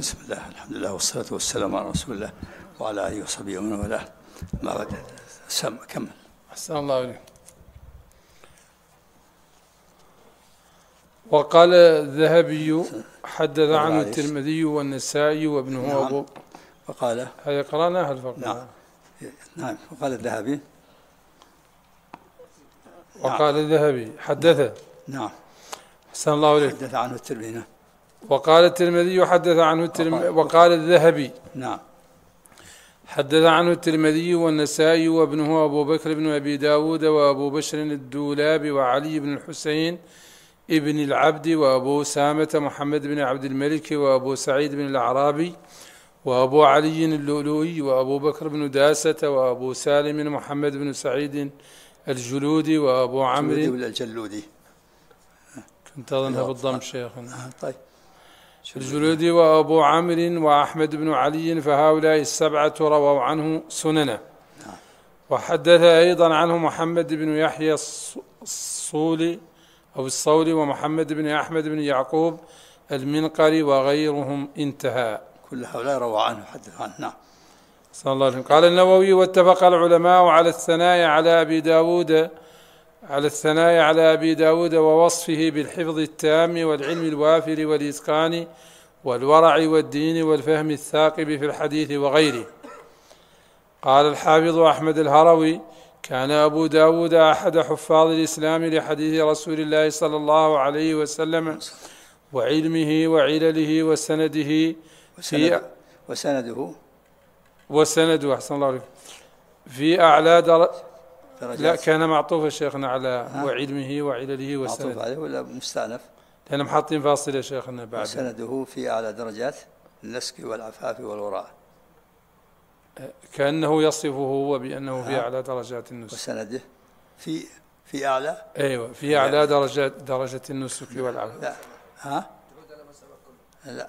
بسم الله، الحمد لله والصلاة والسلام على رسول الله وعلى آله وصحبه ومن والاه. ما بعد كمل. أحسن الله إليك. وقال الذهبي حدث عنه الترمذي والنسائي وابنه أبو. وقال هذه قرأناها الفقرة. نعم. وقال الذهبي. وقال الذهبي حدث. نعم. أحسن الله إليك. حدث عنه الترمذي. وقال الترمذي حدث عنه وقال الذهبي. نعم. حدث عنه الترمذي والنسائي وابنه أبو بكر بن أبي داود وأبو بشر الدولاب وعلي بن الحسين ابن العبد وأبو سامة محمد بن عبد الملك وأبو سعيد بن الأعرابي وأبو علي اللؤلؤي وأبو بكر بن داسة وأبو سالم محمد بن سعيد الجلودي وأبو عمرو الجلودي. كنت أظنها بالضم شيخنا. طيب. الجلودي وأبو عمرو وأحمد بن علي، فهؤلاء السبعة رووا عنه سننه. وحدث أيضا عنه محمد بن يحيى الصولي أو الصولي ومحمد بن أحمد بن يعقوب المنقري وغيرهم. انتهى. كل هؤلاء روى عنه حدث عنه. نعم. صلى الله عليه وسلم. قال النووي: واتفق العلماء على الثناء على أبي داود ووصفه بالحفظ التام والعلم الوافر والإتقان والورع والدين والفهم الثاقب في الحديث وغيره. قال الحافظ أحمد الهروي: كان أبو داود أحد حفاظ الإسلام لحديث رسول الله صلى الله عليه وسلم وعلمه وعلله وسنده أحسن الله عليك في أعلى درجات. لا، كان معطوف شيخنا على وعلمه وعلله وسنده. معطوف عليه ولا مستأنف؟ لأن محطين فاصلة شيخنا بعد. وسنده في أعلى درجات النسك والعفاف والوراء. كأنه يصفه هو بأنه في أعلى درجات النسك. وسنده في أعلى. أيوة، في أعلى درجة النسك والعفاف. لا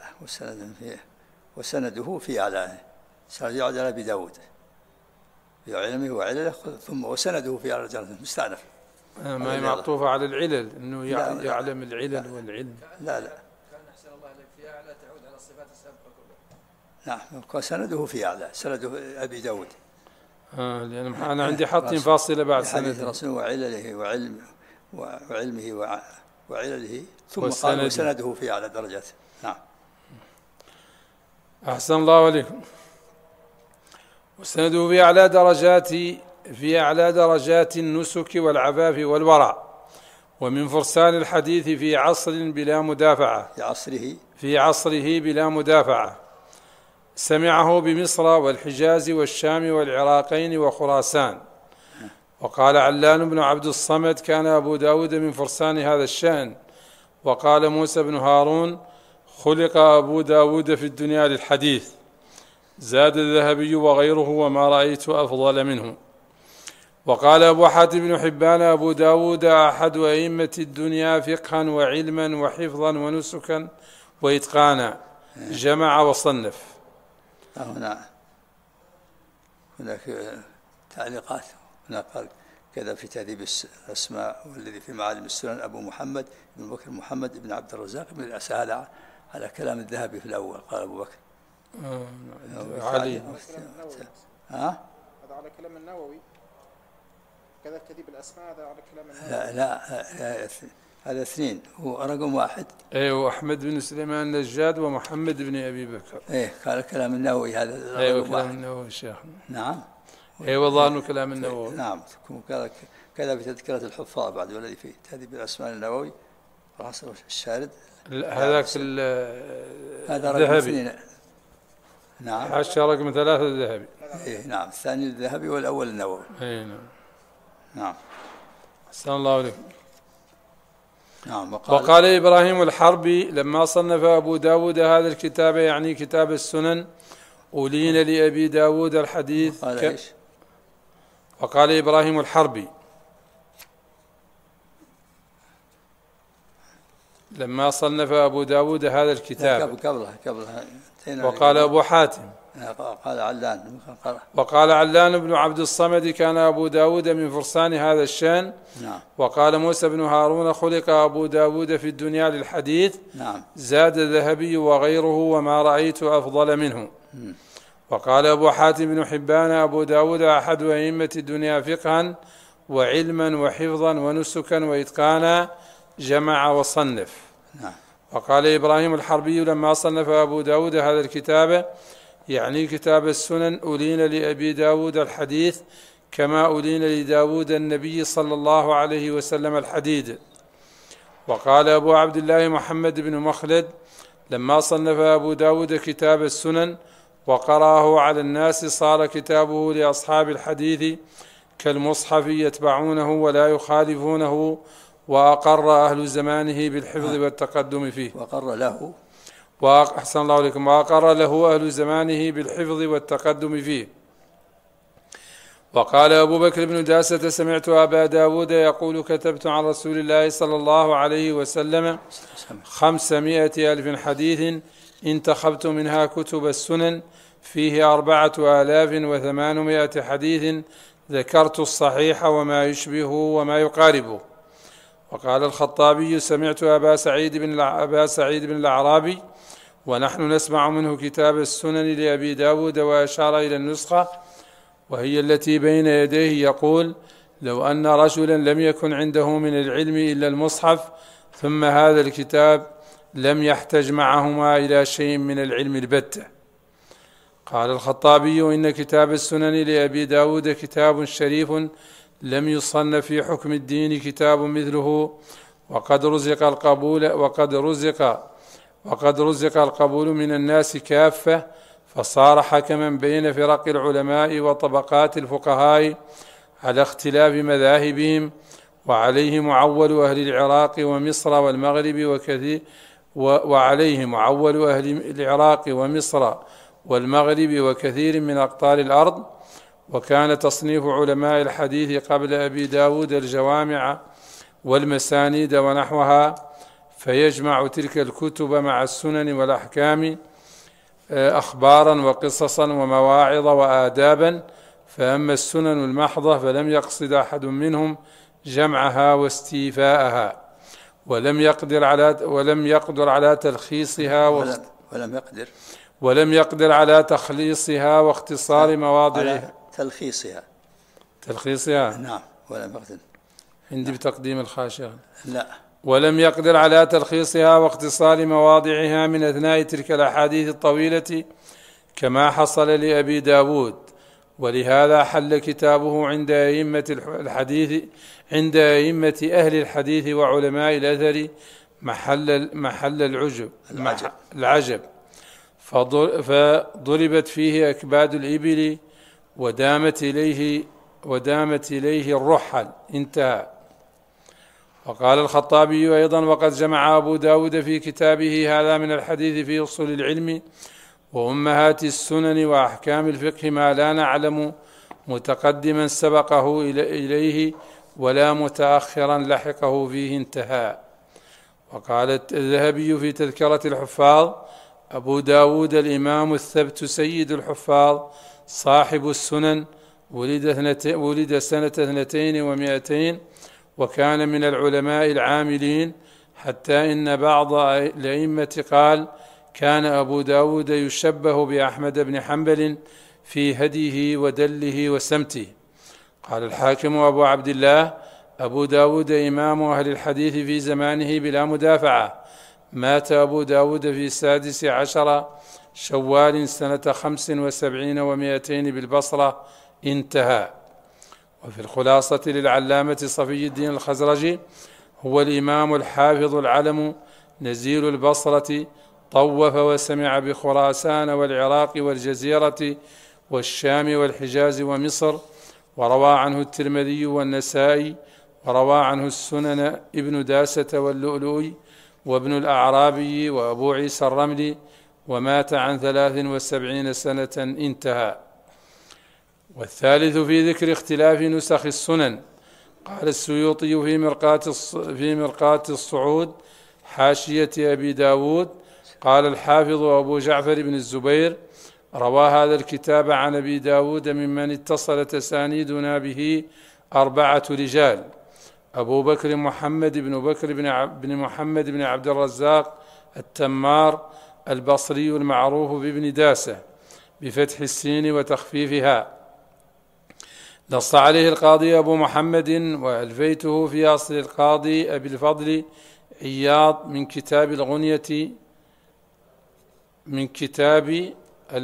وسنده في أعلى. سيعود على أبي داود بعلمه وعلله ثم وسنده في أعلى درجة مستأنف. ما هي معطوفة على العلل، إنه يعلم العلل والعلم. لا كان أحسن الله عليك في أعلى تعود على الصفات السابقة كلها. نعم. وسنده في أعلى، سنده أبي داود. لأن أنا عندي حاطين فاصلة بعد سند رسول وعلله وعلمه وعلله ثم قال وسنده في أعلى درجات. نعم. أحسن الله عليكم. وسنده في أعلى درجات النسك والعفاف والورع، ومن فرسان الحديث في عصره بلا مدافعة. سمعه بمصر والحجاز والشام والعراقين وخراسان. وقال علان بن عبد الصمد: كان أبو داود من فرسان هذا الشأن. وقال موسى بن هارون: خلق أبو داود في الدنيا للحديث. زاد الذهبي وغيره: وما رأيت أفضل منه. وقال أبو حاتم بن حبان: أبو داود أحد أئمة الدنيا فقها وعلما وحفظا ونسكا وإتقانا، جمع وصنف. هناك تعليقات. هناك قال كذا في تهذيب الأسماء، والذي في معالم السنن أبو محمد بن بكر محمد بن عبد الرزاق بن الأسهل على كلام الذهبي في الأول. قال أبو بكر علي. هذا على كلام النووي. كذا تهذيب الأسماء هذا على كلام النووي. لا هذا اثنين، هو رقم واحد. ايوه، أحمد بن سليمان النجاد ومحمد بن أبي بكر. قال كلام النووي هذا. ايوه، كلام النووي شيخنا. نعم. والله انه كلام النووي. نعم. كذا في تذكرة الحفاظ بعد، والذي في تهذيب الأسماء النووي راسل الشارد. هذاك هذا رقم اثنين. نعم. حاشا رقم 3 الذهبي. نعم. الثاني الذهبي والأول النووي. نعم. أحسن الله عليكم. نعم. وقال إبراهيم الحربي: لما صنف أبو داود هذا الكتاب، يعني كتاب السنن، أولين لأبي داود الحديث. وقال إبراهيم الحربي: لما صنف أبو داود هذا الكتاب. قبلها وقال أبو حاتم: قال علان. وقال علان بن عبد الصمد كان أبو داود من فرسان هذا الشان. نعم. وقال موسى بن هارون خلق أبو داود في الدنيا للحديث. نعم. زاد الذهبي وغيره وما رأيت أفضل منه. وقال أبو حاتم بن حبان أبو داود أحد أئمة الدنيا فقها وعلما وحفظا ونسكا وإتقانا، جمع وصنف. نعم. وقال إبراهيم الحربي لما صنف أبو داود هذا الكتاب، يعني كتاب السنن، أولين لأبي داود الحديث كما أولين لداود النبي صلى الله عليه وسلم الحديد. وقال أبو عبد الله محمد بن مخلد لما صنف أبو داود كتاب السنن وقرأه على الناس صار كتابه لأصحاب الحديث كالمصحف يتبعونه ولا يخالفونه، وأقر أهل زمانه بالحفظ والتقدم فيه. وأقر له وأحسن الله عليكم. وأقر له أهل زمانه بالحفظ والتقدم فيه. وقال أبو بكر بن داسة سمعت أبا داود يقول كتبت عن رسول الله صلى الله عليه وسلم 500,000 حديث انتخبت منها كتب السنن فيه 4,800 حديث ذكرت الصحيح وما يشبهه وما يقاربه. وقال الخطابي سمعت أبا سعيد بن الأعرابي ونحن نسمع منه كتاب السنن لأبي داود، وأشار إلى النسخة وهي التي بين يديه يقول لو أن رجلا لم يكن عنده من العلم إلا المصحف ثم هذا الكتاب لم يحتج معهما إلى شيء من العلم البتة. قال الخطابي إن كتاب السنن لأبي داود كتاب شريف لم يصنف في حكم الدين كتاب مثله، وقد رزق القبول من الناس كافة، فصار حكما بين فرق العلماء وطبقات الفقهاء على اختلاف مذاهبهم، وعليه معول أهل العراق ومصر والمغرب وكثير من أقطار الأرض. وكان تصنيف علماء الحديث قبل أبي داود الجوامع والمسانيد ونحوها، فيجمع تلك الكتب مع السنن والأحكام أخبارا وقصصا ومواعظ وآدابا. فأما السنن المحضة فلم يقصد أحد منهم جمعها واستيفاءها، ولم يقدر على تخليصها واختصار مواضعها. تلخيصها نعم. ولم يقدر عندي بتقديم الخاشعة. لا. ولم يقدر على تلخيصها واختصار مواضعها من أثناء تلك الأحاديث الطويلة كما حصل لأبي داود، ولهذا حل كتابه عند أئمة أهل الحديث وعلماء الأثر محل العجب، فضربت فيه أكباد الإبل ودامت إليه الرحل. انتهى. وقال الخطابي أيضا وقد جمع أبو داود في كتابه هذا من الحديث في أصول العلم وأمهات السنن وأحكام الفقه ما لا نعلم متقدما سبقه إليه ولا متأخرا لحقه فيه. انتهى. وقال الذهبي في تذكرة الحفاظ أبو داود الإمام الثبت سيد الحفاظ صاحب السنن، ولد سنة 200 وكان من العلماء العاملين، حتى إن بعض الأئمة قال كان أبو داود يشبه بأحمد بن حنبل في هديه ودله وسمته. قال الحاكم أبو عبد الله أبو داود إمام أهل الحديث في زمانه بلا مدافعة، مات أبو داود في 16 شوال سنة 75 و200 بالبصرة. انتهى. وفي الخلاصة للعلامة صفي الدين الخزرجي هو الإمام الحافظ العلم نزيل البصرة، طوف وسمع بخراسان والعراق والجزيرة والشام والحجاز ومصر، وروى عنه الترمذي والنسائي، وروى عنه السنن ابن داسة واللؤلؤي وابن الأعرابي وأبو عيسى الرملي، ومات عن 73 سنة. انتهى. والثالث في ذكر اختلاف نسخ السنن قال السيوطي في مرقاة الصعود حاشية أبي داود قال الحافظ أبو جعفر بن الزبير روى هذا الكتاب عن أبي داود ممن اتصلت أسانيدنا به 4 رجال: أبو بكر محمد بن بكر بن محمد بن عبد الرزاق التمار البصري المعروف بابن داسة بفتح السين وتخفيفها، نص عليه القاضي أبو محمد، وألفيته في أصل القاضي أبي الفضل عياض من كتاب الغنية، من كتاب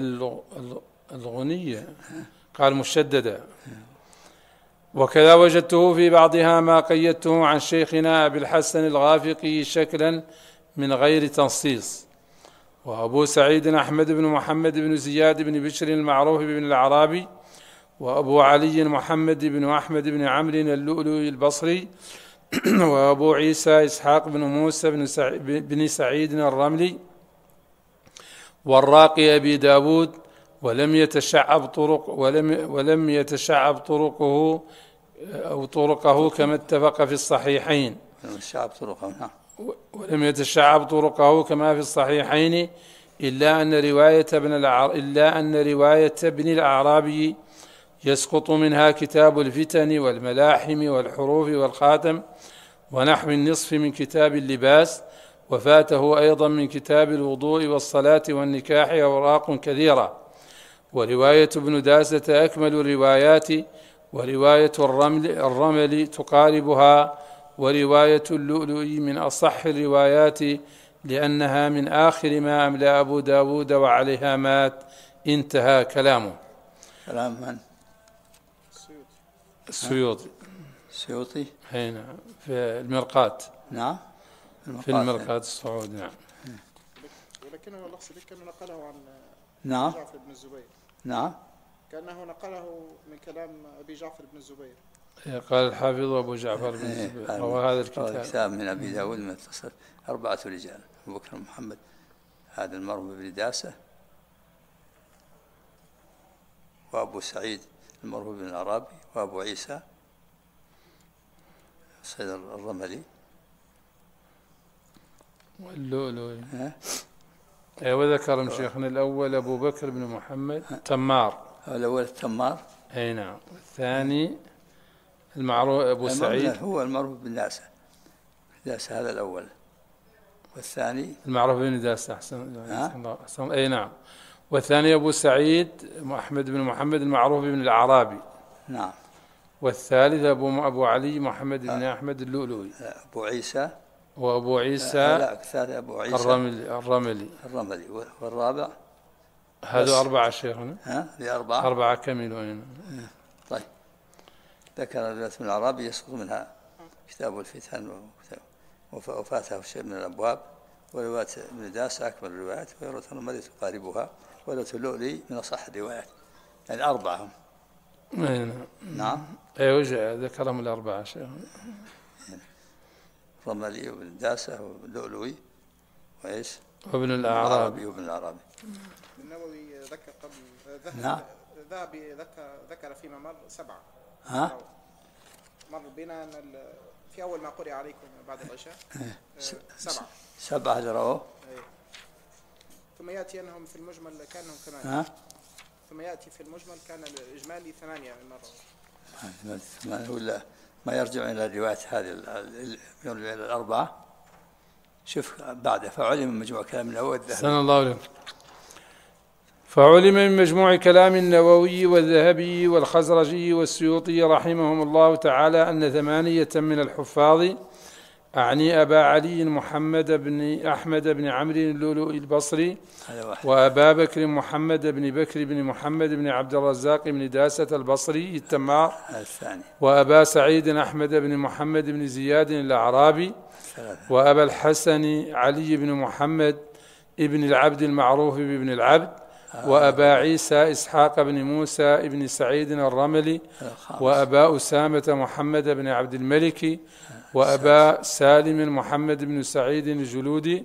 الغنية قال مشددة. وكذا وجدته في بعضها ما قيدته عن شيخنا أبي الحسن الغافقي شكلا من غير تنصيص. وأبو سعيد أحمد بن محمد بن زياد بن بشر المعروف بن الأعرابي، وأبو علي محمد بن أحمد بن عمرو اللؤلؤي البصري، وأبو عيسى إسحاق بن موسى بن سعيد الرملي، والراقي أبي داود، ولم يتشعب طرقه كما اتفق في الصحيحين، ولم يتشعب طرقه كما في الصحيحين، إلا أن رواية ابن الأعرابي يسقط منها كتاب الفتن والملاحم والحروف والخاتم ونحو النصف من كتاب اللباس، وفاته أيضا من كتاب الوضوء والصلاة والنكاح أوراق كثيرة. ورواية ابن داسة أكمل الروايات، ورواية الرمل تقاربها، ورواية اللؤلؤ من أصح الروايات، لأنها من آخر ما أملى أبو داود وعليها مات. انتهى كلامه. كلام من؟ السيوطي. نعم، في المرقات. نعم، في المرقات السعودي. نعم. ولكنه الأقصد كأنه نقله عن جعفر بن الزبير. نعم، كأنه نقله من كلام أبي جعفر بن الزبير. قال الحافظ أبو جعفر بن الزبير روى هذا الكتاب من أبي داود من اتصل 4 رجال: أبو بكر محمد هذا المعروف بن داسة، وأبو سعيد المعروف بن الأعرابي، وأبو عيسى سيد الرملي، واللؤلؤي. وذكر شيخنا الأول أبو بكر بن محمد تمار، الأول التمار. أي نعم. والثاني المعروف أبو سعيد هو المعروف بن داسة هذا الأول، والثاني المعروف بن داسة. أحسن. أي نعم. والثاني أبو سعيد أحمد بن محمد المعروف بن الأعرابي. نعم. والثالث أبو علي محمد بن أحمد اللؤلؤي. أبو عيسى. وأبو عيسى الثالث أبو عيسى الرملي. والرابع هذا 4 شيخنا. هذه 4 كملوا. طيب، ذكر رواية من الأعرابي يسقط منها كتاب الفتن وفاته شيء من الأبواب، ورواية ابن داسة أكمل الروايات، ورواية الرملي تقاربها، ورواية اللؤلؤي من أصح الروايات، يعني 4. نعم. ذكرهم 4 شيخنا: الرملي وابن داسة واللؤلؤي وإيش؟ وابن الأعرابي. النووي ذكر قبل الذهبي ذكر فيما مر 7. مر بنا أن في أول ما قرئ عليكم بعد العشاء 7 اللي رواه. ثم يأتي أنهم في المجمل كانهم 8. ثم يأتي في المجمل كان الإجمالي 8 مرة. ولا ما يرجع إلى الروايات هذه إلى 4. شوف بعد فعلم من مجموع كلام النووي والذهبي. سن الله عليكم. فعلم من مجموع كلام النووي والذهبي والخزرجي والسيوطي رحمهم الله تعالى أن 8 من الحفاظ، أعني أبا علي محمد بن أحمد بن عمرو اللؤلؤي البصري، وأبا بكر محمد بن بكر بن محمد بن عبد الرزاق بن داسة البصري التمار، وأبا سعيد أحمد بن محمد بن زياد الأعرابي، وأبا الحسن علي بن محمد ابن العبد المعروف بابن العبد، وأبا عيسى إسحاق بن موسى بن سعيد الرملي، وأبا أسامة محمد بن عبد الملك، وأبا سالم محمد بن سعيد الجلودي،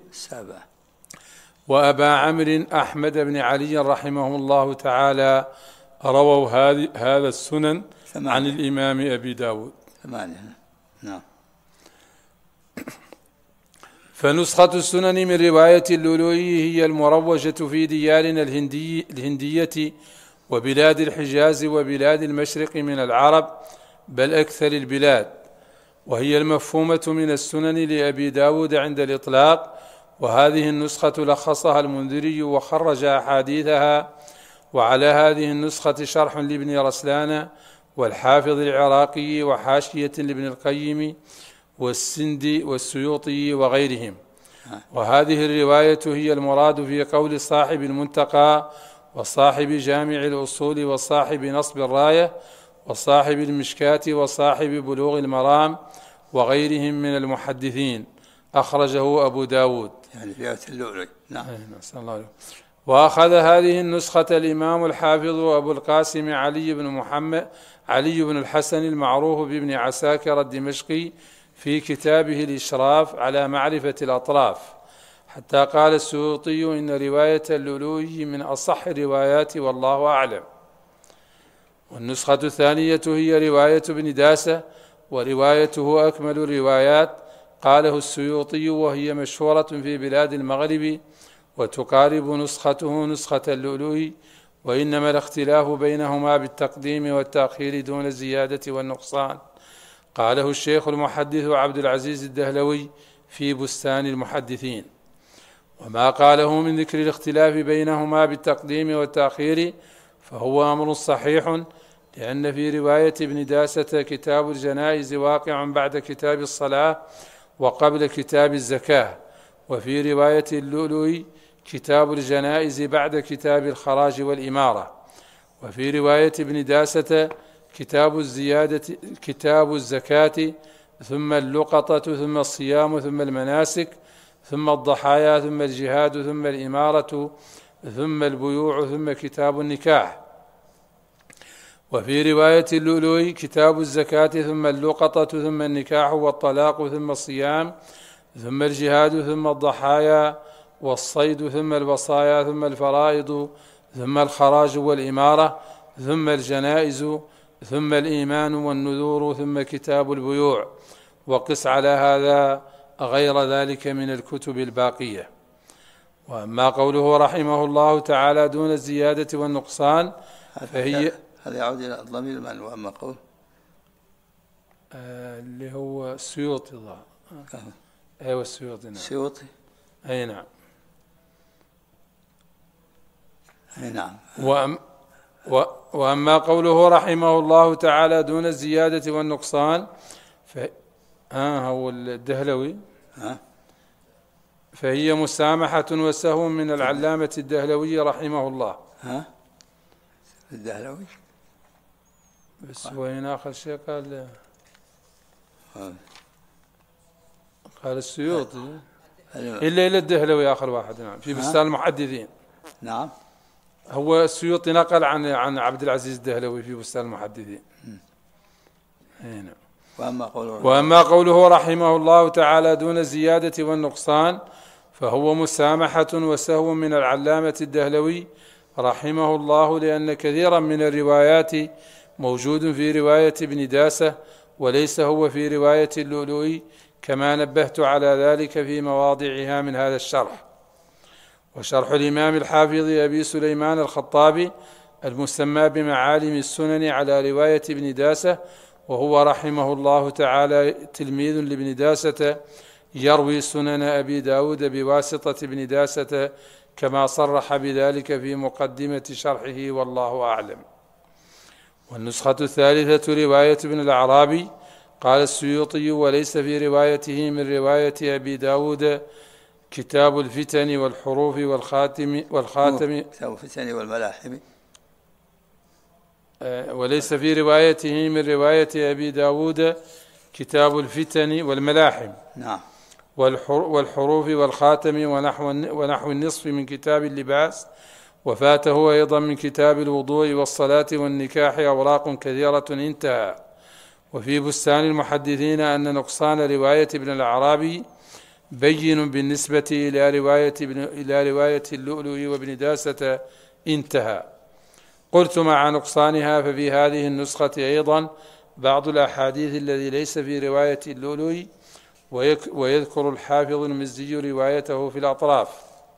وأبا عمرو أحمد بن علي رحمهم الله تعالى رووا هذا السنن عن الإمام أبي داود. 8. نعم. فنسخة السنن من رواية اللؤلؤي هي المروجة في ديارنا الهندية وبلاد الحجاز وبلاد المشرق من العرب، بل أكثر البلاد، وهي المفهومة من السنن لأبي داود عند الإطلاق. وهذه النسخة لخصها المنذري وخرج أحاديثها. وعلى هذه النسخة شرح لابن رسلان والحافظ العراقي وحاشية لابن القيم والسندي والسيوطي وغيرهم. وهذه الرواية هي المراد في قول صاحب المنتقى وصاحب جامع الأصول وصاحب نصب الراية وصاحب المشكاة وصاحب بلوغ المرام وغيرهم من المحدثين. أخرجه أبو داود. يعني رواية اللؤلؤي. نعم. وأخذ هذه النسخة الإمام الحافظ أبو القاسم علي بن الحسن المعروف بابن عساكر الدمشقي في كتابه الإشراف على معرفة الأطراف، حتى قال السيوطي إن رواية اللؤلؤي من أصح الروايات والله أعلم. والنسخة الثانية هي رواية ابن داسة، وروايته أكمل الروايات، قاله السيوطي، وهي مشهورة في بلاد المغرب، وتقارب نسخته نسخة اللؤلؤي، وإنما الاختلاف بينهما بالتقديم والتأخير دون الزيادة والنقصان. قاله الشيخ المحدث عبد العزيز الدهلوي في بستان المحدثين. وما قاله من ذكر الاختلاف بينهما بالتقديم والتأخير فهو أمر صحيح، لأن في رواية ابن داسة كتاب الجنائز واقع بعد كتاب الصلاة وقبل كتاب الزكاة، وفي رواية اللؤلؤي كتاب الجنائز بعد كتاب الخراج والإمارة، وفي رواية ابن داسة كتاب الزكاة ثم اللقطة ثم الصيام ثم المناسك ثم الضحايا ثم الجهاد ثم الإمارة ثم البيوع ثم كتاب النكاح. وفي رواية اللؤلؤي كتاب الزكاة ثم اللقطة ثم النكاح والطلاق ثم الصيام ثم الجهاد ثم الضحايا والصيد ثم الوصايا ثم الفرائض ثم الخراج والإمارة ثم الجنائز ثم الإيمان والنذور ثم كتاب البيوع. وقس على هذا غير ذلك من الكتب الباقية. وأما قوله رحمه الله تعالى دون الزيادة والنقصان فهي هذا يعود إلى الضمير من. وأما قول اللي هو السيوطي أيوة السيوطي. نعم السيوطي. أي نعم. أي نعم. وأما قوله رحمه الله تعالى دون الزيادة والنقصان هو الدهلوي فهي مسامحة وسهو من العلامة الدهلوي رحمه الله. الدهلوي بس وين آخر شيء قال السيوطي إلا الدهلوي آخر واحد. نعم في بستان المحدثين. نعم هو السيوطي نقل عن عبد العزيز الدهلوي في بستان المحدثين. نعم. وأما قوله رحمه الله تعالى دون الزيادة والنقصان فهو مسامحة وسهو من العلامة الدهلوي رحمه الله، لأن كثيرا من الروايات موجود في رواية ابن داسة وليس هو في رواية اللؤلؤي، كما نبهت على ذلك في مواضعها من هذا الشرح. وشرح الإمام الحافظ أبي سليمان الخطابي المسمى بمعالم السنن على رواية ابن داسة، وهو رحمه الله تعالى تلميذ لابن داسة، يروي سنن أبي داود بواسطة ابن داسة كما صرح بذلك في مقدمة شرحه والله أعلم. والنسخة الثالثة رواية ابن الأعرابي. قال السيوطي وليس في روايته من رواية أبي داود كتاب الفتن والحروف والخاتم كتاب الفتن والملاحم. وليس في روايته من رواية أبي داود كتاب الفتن والملاحم. نعم. والحروف والخاتم ونحو النصف من كتاب اللباس. وفاته أيضا من كتاب الوضوء والصلاة والنكاح أوراق كثيرة انتهى. وفي بستان المحدثين أن نقصان رواية ابن الأعرابي بين بالنسبة إلى رواية اللؤلؤ وابن داسة انتهى. قلت مع نقصانها ففي هذه النسخة أيضا بعض الأحاديث الذي ليس في رواية اللؤلؤ ويذكر الحافظ المزي روايته في الأطراف.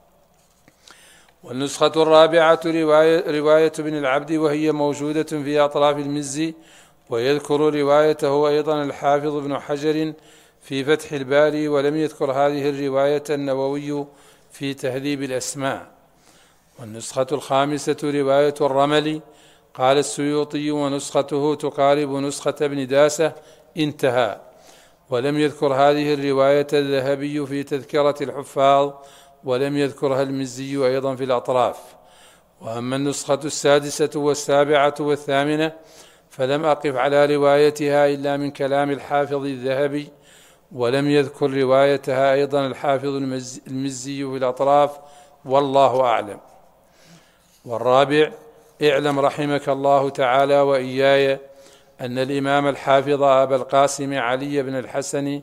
والنسخة الرابعة رواية ابن العبد، وهي موجودة في أطراف المزي، ويذكر روايته أيضا الحافظ ابن حجر في فتح الباري، ولم يذكر هذه الرواية النووي في تهذيب الأسماء. والنسخة الخامسة رواية الرملي، قال السيوطي: ونسخته تقارب نسخة ابن داسة، انتهى. ولم يذكر هذه الرواية الذهبي في تذكرة الحفاظ، ولم يذكرها المزي أيضا في الأطراف. وأما النسخة السادسة والسابعة والثامنة فلم أقف على روايتها إلا من كلام الحافظ الذهبي، ولم يذكر روايتها أيضا الحافظ المزي في الأطراف، والله أعلم. والرابع: اعلم رحمك الله تعالى وإياي أن الإمام الحافظ أبا القاسم علي بن الحسن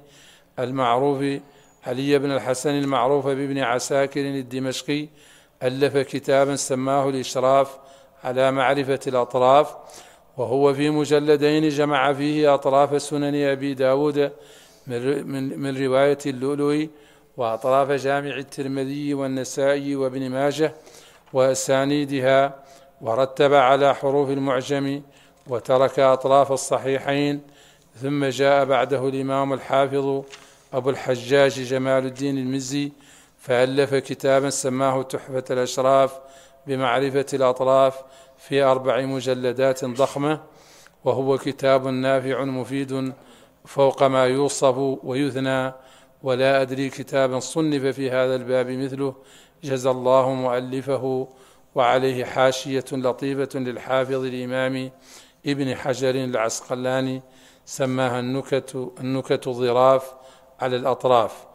المعروف بابن عساكر الدمشقي ألف كتابا سماه الإشراف على معرفة الأطراف، وهو في مجلدين جمع فيه أطراف سنن أبي داود من رواية اللؤلؤي، وأطراف جامع الترمذي والنسائي وابن ماجه وأسانيدها، ورتب على حروف المعجم، وترك أطراف الصحيحين. ثم جاء بعده الإمام الحافظ أبو الحجاج جمال الدين المزي، فألف كتابا سماه تحفة الأشراف بمعرفة الأطراف في 4 مجلدات ضخمة، وهو كتاب نافع مفيد فوق ما يوصف ويثنى، ولا أدري كتابا صنف في هذا الباب مثله، جزى الله مؤلفه. وعليه حاشية لطيفة للحافظ الإمام ابن حجر العسقلاني سماها النكت ظراف على الأطراف،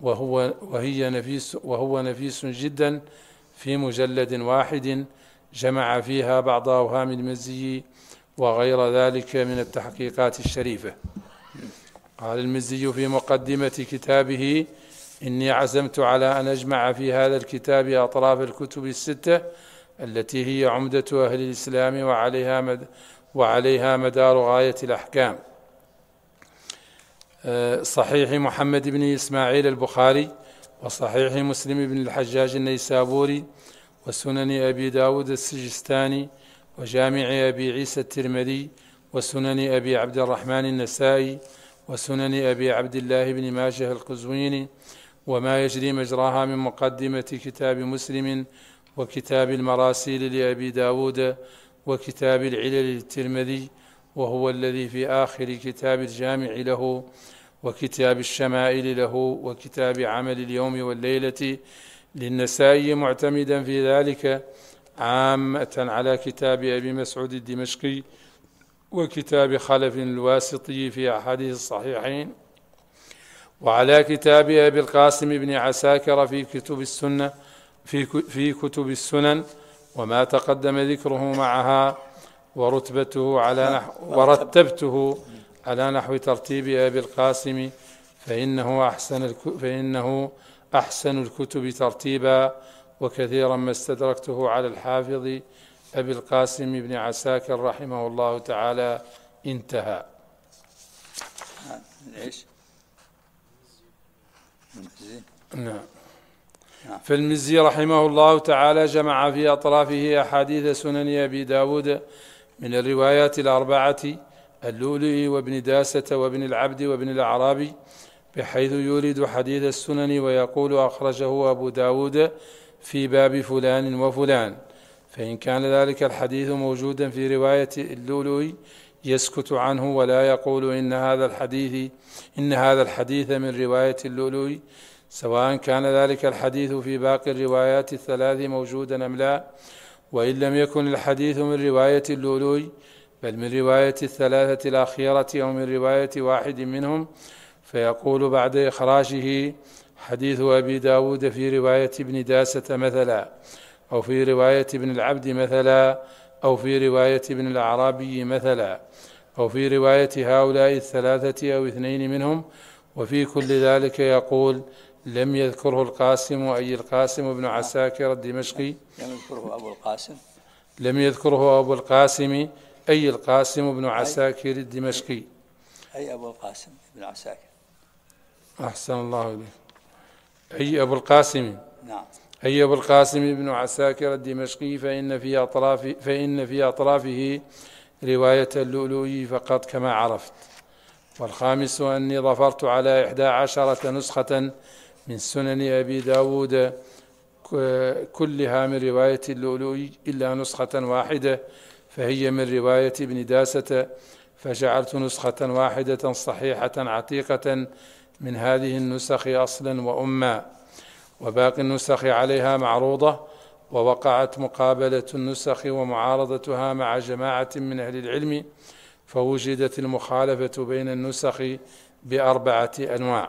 وهو نفيس جدا في مجلد واحد، جمع فيها بعض أوهام المزي وغير ذلك من التحقيقات الشريفة. قال المزي في مقدمة كتابه: إني عزمت على أن أجمع في هذا الكتاب أطراف الكتب الستة التي هي عمدة أهل الإسلام وعليها مدار غاية الأحكام: صحيح محمد بن إسماعيل البخاري، وصحيح مسلم بن الحجاج النيسابوري، وسنن أبي داود السجستاني، وجامع أبي عيسى الترمذي، وسنن أبي عبد الرحمن النسائي، وسنن أبي عبد الله بن ماجه القزويني، وما يجري مجراها من مقدمة كتاب مسلم، وكتاب المراسيل لأبي داود، وكتاب العلل للترمذي وهو الذي في آخر كتاب الجامع له، وكتاب الشمائل له، وكتاب عمل اليوم والليلة للنسائي، معتمدا في ذلك عامة على كتاب أبي مسعود الدمشقي، وكتاب خلف الواسطي في أحاديث الصحيحين، وعلى كتاب أبي القاسم بن عساكر في كتب السنن وما تقدم ذكره معها، ورتبته على نحو ترتيب أبي القاسم، فإنه أحسن الكتب ترتيبا، وكثيرا ما استدركته على الحافظ أبي القاسم بن عساكر رحمه الله تعالى. انتهى. نعم. فالمزي رحمه الله تعالى جمع في أطرافه أحاديث سنن أبي داود من الروايات الأربعة: اللؤلؤي وابن داسة وابن العبد وابن الأعرابي، بحيث يورد حديث السنن ويقول: أخرجه أبو داود في باب فلان وفلان. فإن كان ذلك الحديث موجودا في رواية اللؤلؤي يسكت عنه، ولا يقول إن هذا الحديث من رواية اللؤلؤي، سواء كان ذلك الحديث في باقي الروايات الثلاث موجودا أم لا. وإن لم يكن الحديث من رواية اللؤلؤي بل من رواية الثلاثة الأخيرة أو من رواية واحد منهم، فيقول بعد إخراجه: حديث أبي داود في رواية ابن داسة مثلا، أو في رواية ابن العبد مثلا، أو في رواية ابن الأعرابي مثلا، أو في رواية هؤلاء الثلاثة أو اثنين منهم. وفي كل ذلك يقول: لم يذكره القاسم، أي القاسم بن عساكر الدمشقي. لم يذكره أبو القاسم أي القاسم بن عساكر الدمشقي. أي أبو القاسم بن عساكر. أحسن الله إليك. أي أبو القاسم. نعم. أي أبو القاسم بن عساكر الدمشقي فإن في أطرافه رواية اللؤلؤي فقط كما عرفت. والخامس أني ظفرت على 11 نسخة من سنن أبي داود كلها من رواية اللؤلؤي إلا نسخة واحدة فهي من رواية ابن داسة، فجعلت نسخة واحدة صحيحة عتيقة من هذه النسخ أصلا وأما، وباقي النسخ عليها معروضة، ووقعت مقابلة النسخ ومعارضتها مع جماعة من أهل العلم، فوجدت المخالفة بين النسخ ب4 أنواع.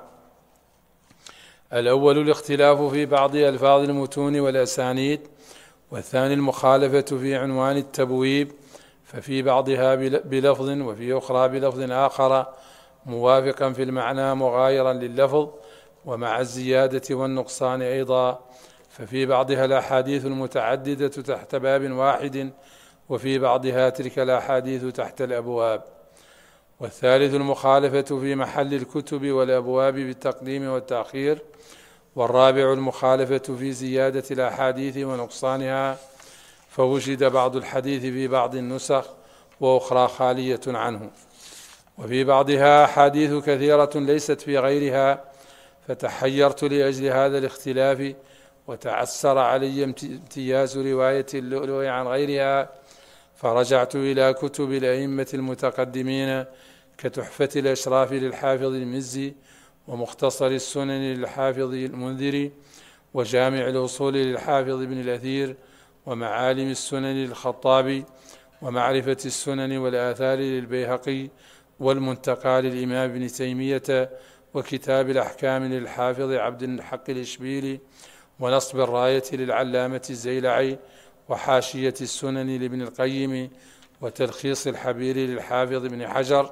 الأول الاختلاف في بعض ألفاظ المتون والأسانيد، والثاني المخالفة في عنوان التبويب، ففي بعضها بلفظ وفي أخرى بلفظ آخر موافقا في المعنى مغايرا لللفظ، ومع الزيادة والنقصان أيضا، ففي بعضها الأحاديث المتعددة تحت باب واحد، وفي بعضها تلك الأحاديث تحت الأبواب. والثالث المخالفة في محل الكتب والأبواب بالتقديم والتأخير. والرابع المخالفة في زيادة الأحاديث ونقصانها، فوجد بعض الحديث في بعض النسخ وأخرى خالية عنه، وفي بعضها أحاديث كثيرة ليست في غيرها، فتحيرت لأجل هذا الاختلاف، وتعسر علي امتياز رواية اللؤلؤ عن غيرها، فرجعت إلى كتب الأئمة المتقدمين كتحفة الأشراف للحافظ المزي، ومختصر السنن للحافظ المنذري، وجامع الأصول للحافظ ابن الأثير، ومعالم السنن للخطابي، ومعرفة السنن والآثار للبيهقي، والمنتقى للإمام ابن تيمية، وكتاب الأحكام للحافظ عبد الحق الإشبيلي، ونصب الراية للعلامة الزيلعي، وحاشية السنن لابن القيم، وتلخيص الحبير للحافظ ابن حجر،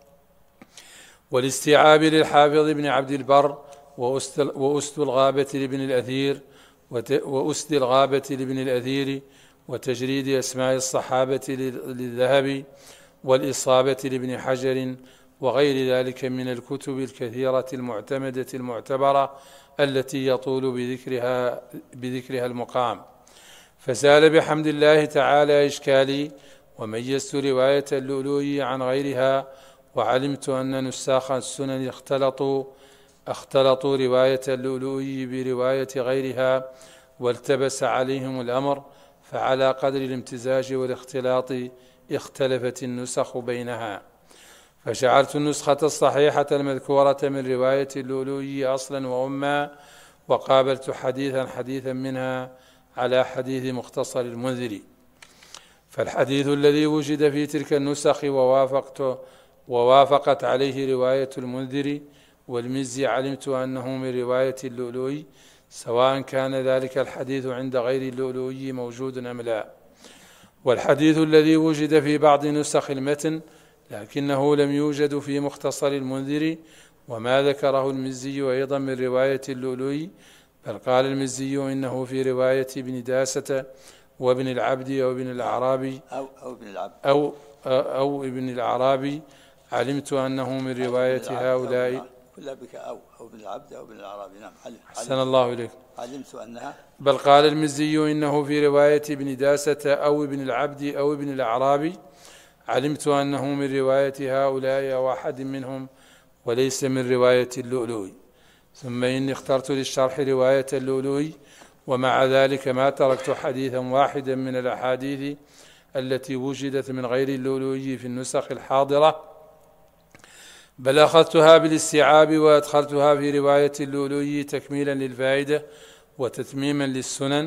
والاستيعاب للحافظ ابن عبد البر، وأسد الغابة لابن الأثير، وأسد الغابة لابن الأثير، وتجريد أسماء الصحابة للذهبي، والإصابة لابن حجر، وغير ذلك من الكتب الكثيرة المعتمدة المعتبرة التي يطول بذكرها المقام. فزال بحمد الله تعالى إشكالي، وميزت رواية اللؤلؤي عن غيرها، وعلمت أن نساخ السنن اختلطوا رواية اللؤلؤي برواية غيرها، والتبس عليهم الأمر، فعلى قدر الامتزاج والاختلاط اختلفت النسخ بينها، فجعلت النسخة الصحيحة المذكورة من رواية اللؤلؤي أصلا وأما، وقابلت حديثا منها على حديث مختصر المنذري. فالحديث الذي وجد في تلك النسخ ووافقت عليه رواية المنذري والمزي علمت أنه من رواية اللؤلؤي، سواء كان ذلك الحديث عند غير اللؤلؤي موجود أم لا. والحديث الذي وجد في بعض نسخ المتن لكنه لم يوجد في مختصر المنذري، وما ذكره المزي أيضا من رواية اللؤلؤي، بل قال المزي إنه في رواية ابن داسة وابن العبد أو ابن الأعرابي أو ابن الأعرابي، علمت أنه من رواية هؤلاء كلها بك أو ابن العبد أو ابن الأعرابي. نعم. أحسن الله إليك. علمت أنها، بل قال المزي إنه في رواية ابن داسة أو ابن العبد أو ابن الأعرابي، علمت أنه من رواية هؤلاء أو أحد منهم، وليس من رواية اللؤلؤي. ثم إني اخترت للشرح رواية اللؤلؤي، ومع ذلك ما تركت حديثا واحدا من الأحاديث التي وجدت من غير اللؤلؤي في النسخ الحاضرة، بل أخذتها بالاستيعاب وأدخلتها في رواية اللؤلؤي تكميلا للفائدة وتتميما للسنن،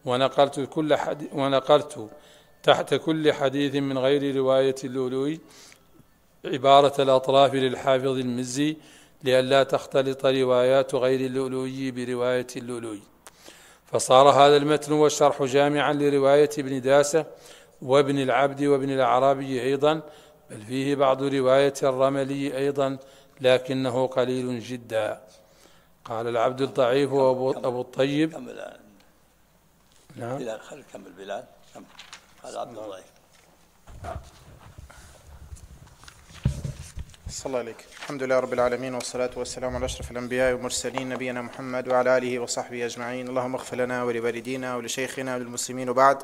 ونقلت تحت كل حديث من غير رواية اللؤلؤي عبارة الأطراف للحافظ المزي، لئلا تختلط روايات غير اللؤلؤي برواية اللؤلؤي. فصار هذا المتن والشرح جامعا لرواية ابن داسة وابن العبد وابن الأعرابي أيضا، بل فيه بعض رواية الرملي أيضا لكنه قليل جدا. قال العبد الضعيف أبو الطيب. نعم. بلال، خلي كمل بلال. قال عبد الضعيف. صلى الله عليك. الحمد لله رب العالمين، والصلاة والسلام على أشرف الأنبياء والمرسلين نبينا محمد وعلى آله وصحبه أجمعين. اللهم اغفر لنا ولوالدينا ولشيخنا وللمسلمين. وبعد.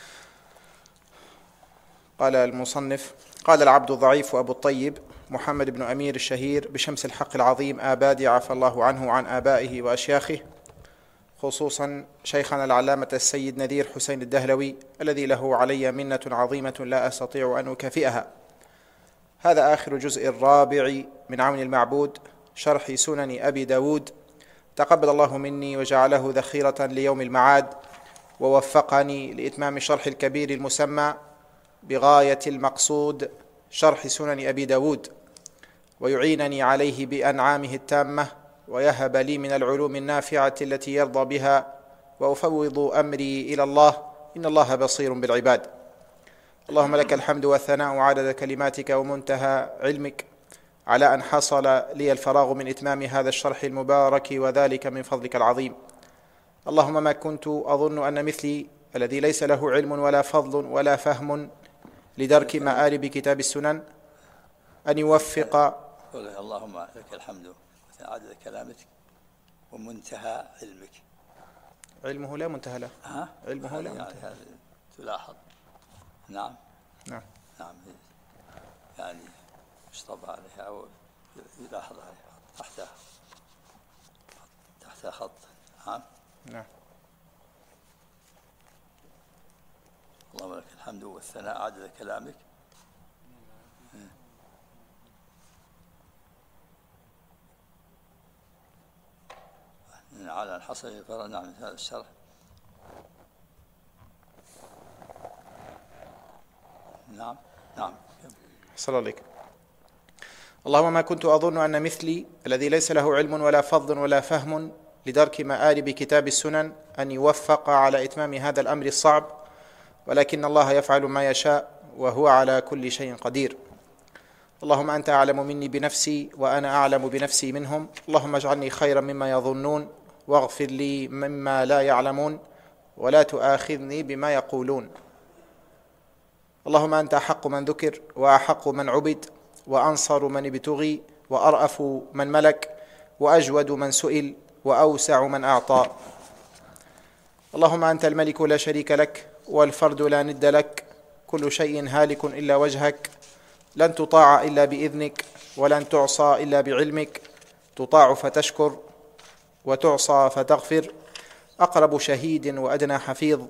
قال المصنف: قال العبد الضعيف أبو الطيب محمد بن أمير الشهير بشمس الحق العظيم آبادي عفى الله عنه وعن آبائه وأشياخه، خصوصا شيخنا العلامة السيد نذير حسين الدهلوي الذي له علي منة عظيمة لا أستطيع أن أكافئها. هذا آخر جزء الرابع من عون المعبود، شرح سنن أبي داود. تقبل الله مني وجعله ذخيرة ليوم المعاد، ووفقني لإتمام شرح الكبير المسمى بغاية المقصود، شرح سنن أبي داود، ويعينني عليه بأنعامه التامة، ويهب لي من العلوم النافعة التي يرضى بها، وأفوض أمري إلى الله، إن الله بصير بالعباد. اللهم لك الحمد والثناء عدد كلماتك ومنتهى علمك على أن حصل لي الفراغ من إتمام هذا الشرح المبارك، وذلك من فضلك العظيم. اللهم ما كنت أظن أن مثلي الذي ليس له علم ولا فضل ولا فهم لدرك مآرب كتاب السنن أن يوفق. اللهم لك الحمد عدد كلامك ومنتهى علمك. علمه لا منتهى له. علمه لا منتهى. تلاحظ. نعم. نعم. نعم. يعني يشطب عليها أو يلاحظ عليها تحتها خط. نعم. نعم. اللهم لك الحمد والثناء عدد كلامك على الحصل. نعم. هذا الشرح. نعم. نعم. صلى الله عليك. اللهم ما كنت أظن أن مثلي الذي ليس له علم ولا فضل ولا فهم لدرك مآرب كتاب السنن أن يوفق على إتمام هذا الأمر الصعب، ولكن الله يفعل ما يشاء وهو على كل شيء قدير. اللهم أنت أعلم مني بنفسي وأنا أعلم بنفسي منهم. اللهم اجعلني خيرا مما يظنون، واغفر لي مما لا يعلمون، ولا تؤاخذني بما يقولون. اللهم أنت أحق من ذكر، وأحق من عبد، وأنصر من ابتغي، وأرأف من ملك، وأجود من سئل، وأوسع من أعطى. اللهم أنت الملك لا شريك لك، والفرد لا ند لك، كل شيء هالك إلا وجهك، لن تطاع إلا بإذنك، ولن تعصى إلا بعلمك، تطاع فتشكر، وتعصى فتغفر، أقرب شهيد وأدنى حفيظ،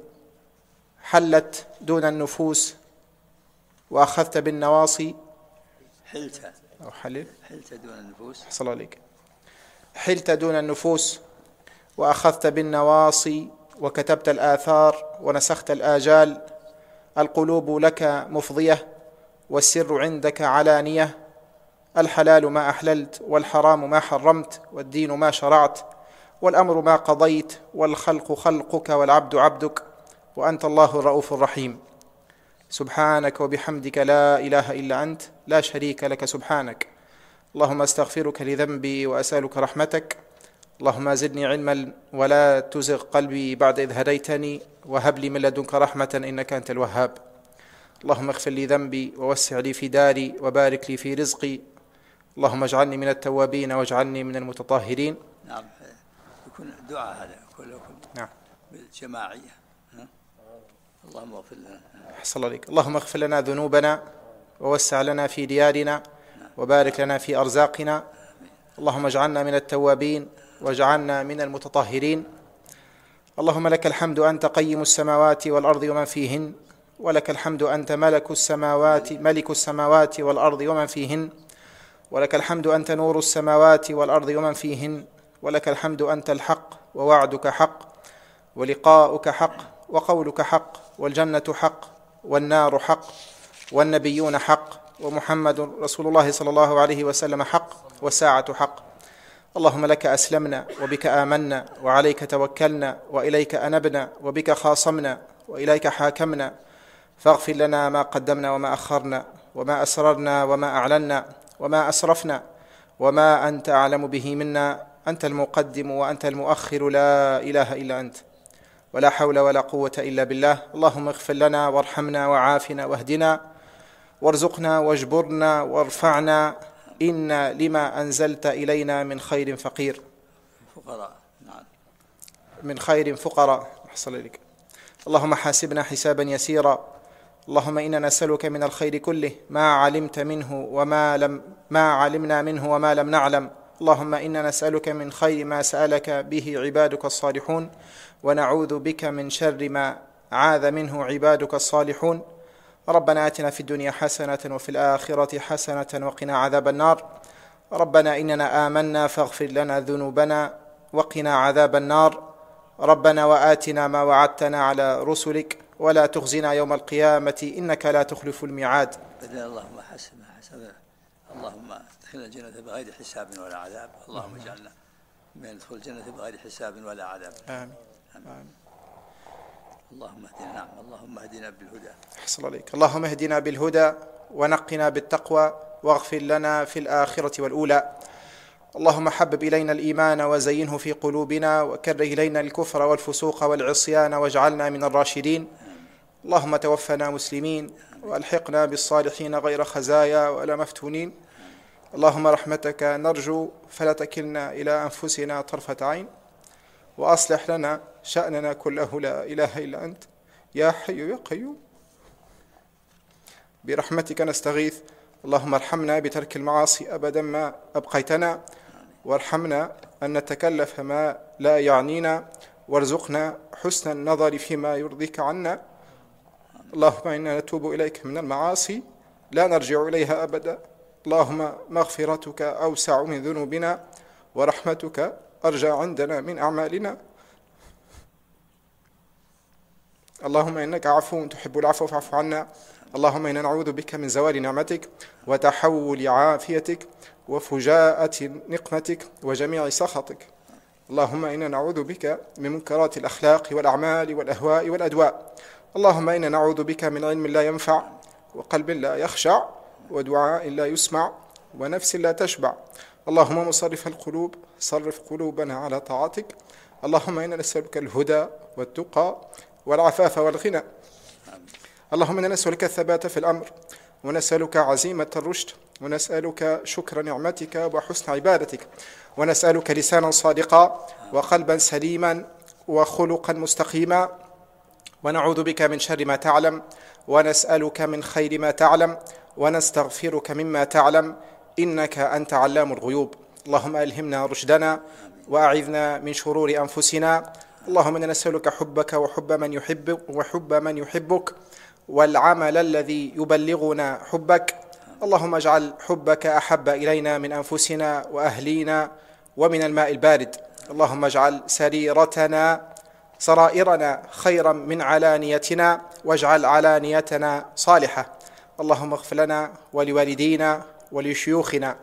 حلت دون النفوس وأخذت بالنواصي. حلت أو حلل. حلت دون النفوس. حصل عليك. حلت دون النفوس وأخذت بالنواصي، وكتبت الآثار ونسخت الآجال. القلوب لك مفضية، والسر عندك علانية. الحلال ما أحللت، والحرام ما حرمت، والدين ما شرعت، والأمر ما قضيت، والخلق خلقك، والعبد عبدك، وأنت الله الرؤوف الرحيم. سبحانك وبحمدك لا إله إلا أنت، لا شريك لك سبحانك. اللهم استغفرك لذنبي وأسألك رحمتك. اللهم زدني علما ولا تزغ قلبي بعد إذ هديتني، وهب لي من لدنك رحمة إنك أنت الوهاب. اللهم اغفر لي ذنبي ووسع لي في داري وبارك لي في رزقي. اللهم اجعلني من التوابين واجعلني من المتطهرين. نعم. يكون دعاء هذا كله. نعم. بالجماعية. اللهم اغفر لنا. حصل عليك. اللهم اغفر لنا ذنوبنا، ووسع لنا في ديارنا، وبارك لنا في أرزاقنا. اللهم اجعلنا من التوابين واجعلنا من المتطهرين. اللهم لك الحمد أنت قيم السماوات والأرض ومن فيهن، ولك الحمد أنت ملك السماوات والأرض ومن فيهن، ولك الحمد أنت نور السماوات والأرض ومن فيهن، ولك الحمد أنت الحق، ووعدك حق، ولقاؤك حق، وقولك حق، والجنة حق، والنار حق، والنبيون حق، ومحمد رسول الله صلى الله عليه وسلم حق، والساعة حق. اللهم لك أسلمنا، وبك آمنا، وعليك توكلنا، وإليك أنبنا، وبك خاصمنا، وإليك حاكمنا. فاغفر لنا ما قدمنا وما أخرنا، وما أسررنا وما أعلنا، وما أسرفنا، وما أنت أعلم به منا. أنت المقدم وأنت المؤخر، لا إله إلا أنت، ولا حول ولا قوة إلا بالله. اللهم اغفر لنا وارحمنا وعافنا واهدنا وارزقنا واجبرنا وارفعنا إنا لما أنزلت إلينا من خير فقير. فقراء، نعم. من خير فقراء. أحسن إليك. اللهم حاسبنا حسابا يسيرا. اللهم إنا نسألك من الخير كله ما علمت منه ما علمنا منه وما لم نعلم. اللهم إنا نسألك من خير ما سألك به عبادك الصالحون، ونعوذ بك من شر ما عاذ منه عبادك الصالحون. ربنا آتنا في الدنيا حسنة وفي الآخرة حسنة وقنا عذاب النار. ربنا إننا آمنا فاغفر لنا ذنوبنا وقنا عذاب النار. ربنا وآتنا ما وعدتنا على رسلك ولا تخزنا يوم القيامة إنك لا تخلف الميعاد. اللهم حسبنا حسبنا. اللهم ادخلنا الجنة بغير حساب ولا عذاب. اللهم اجعلنا من يدخل الجنة بغير حساب ولا عذاب. آمين. اللهم اهدنا. نعم. اللهم اهدنا بالهدى. أحسن عليك. اللهم اهدنا بالهدى ونقنا بالتقوى واغفر لنا في الآخرة والأولى. اللهم حبب إلينا الإيمان وزينه في قلوبنا وكره إلينا الكفر والفسوق والعصيان واجعلنا من الراشدين. اللهم توفنا مسلمين وألحقنا بالصالحين غير خزايا ولا مفتونين. اللهم رحمتك نرجو فلا تكلنا إلى أنفسنا طرفة عين، وأصلح لنا شأننا كله لا إله إلا أنت يا حي يا قيوم برحمتك نستغيث. اللهم ارحمنا بترك المعاصي أبدا ما أبقيتنا، وارحمنا أن نتكلف ما لا يعنينا، وارزقنا حسن النظر فيما يرضيك عنا. اللهم إنا نتوب إليك من المعاصي لا نرجع إليها أبدا. اللهم مغفرتك أوسع من ذنوبنا ورحمتك أرجى عندنا من أعمالنا. اللهم إنك عفو تحب العفو فاعف عنا. اللهم إنا نعوذ بك من زوال نعمتك وتحول عافيتك وفجاءة نقمتك وجميع سخطك. اللهم إنا نعوذ بك من منكرات الأخلاق والأعمال والأهواء والأدواء. اللهم إنا نعوذ بك من علم لا ينفع وقلب لا يخشع ودعاء لا يسمع ونفس لا تشبع. اللهم مصرف القلوب صرف قلوبنا على طاعتك. اللهم إنا نسألك الهدى والتقى والعفاف والغنى. اللهم إنا نسألك الثبات في الأمر، ونسألك عزيمة الرشد، ونسألك شكر نعمتك وحسن عبادتك، ونسألك لسانا صادقا وقلبا سليما وخلقا مستقيما، ونعوذ بك من شر ما تعلم، ونسألك من خير ما تعلم، ونستغفرك مما تعلم، إنك أنت علام الغيوب. اللهم ألهمنا رشدنا وأعذنا من شرور أنفسنا. اللهم إنا نسألك حبك وحب من يحبك والعمل الذي يبلغنا حبك. اللهم اجعل حبك أحب إلينا من أنفسنا وأهلينا ومن الماء البارد. اللهم اجعل سرائرنا خيرا من علانيتنا، واجعل علانيتنا صالحة. اللهم اغفر لنا ولوالدينا ولشيوخنا.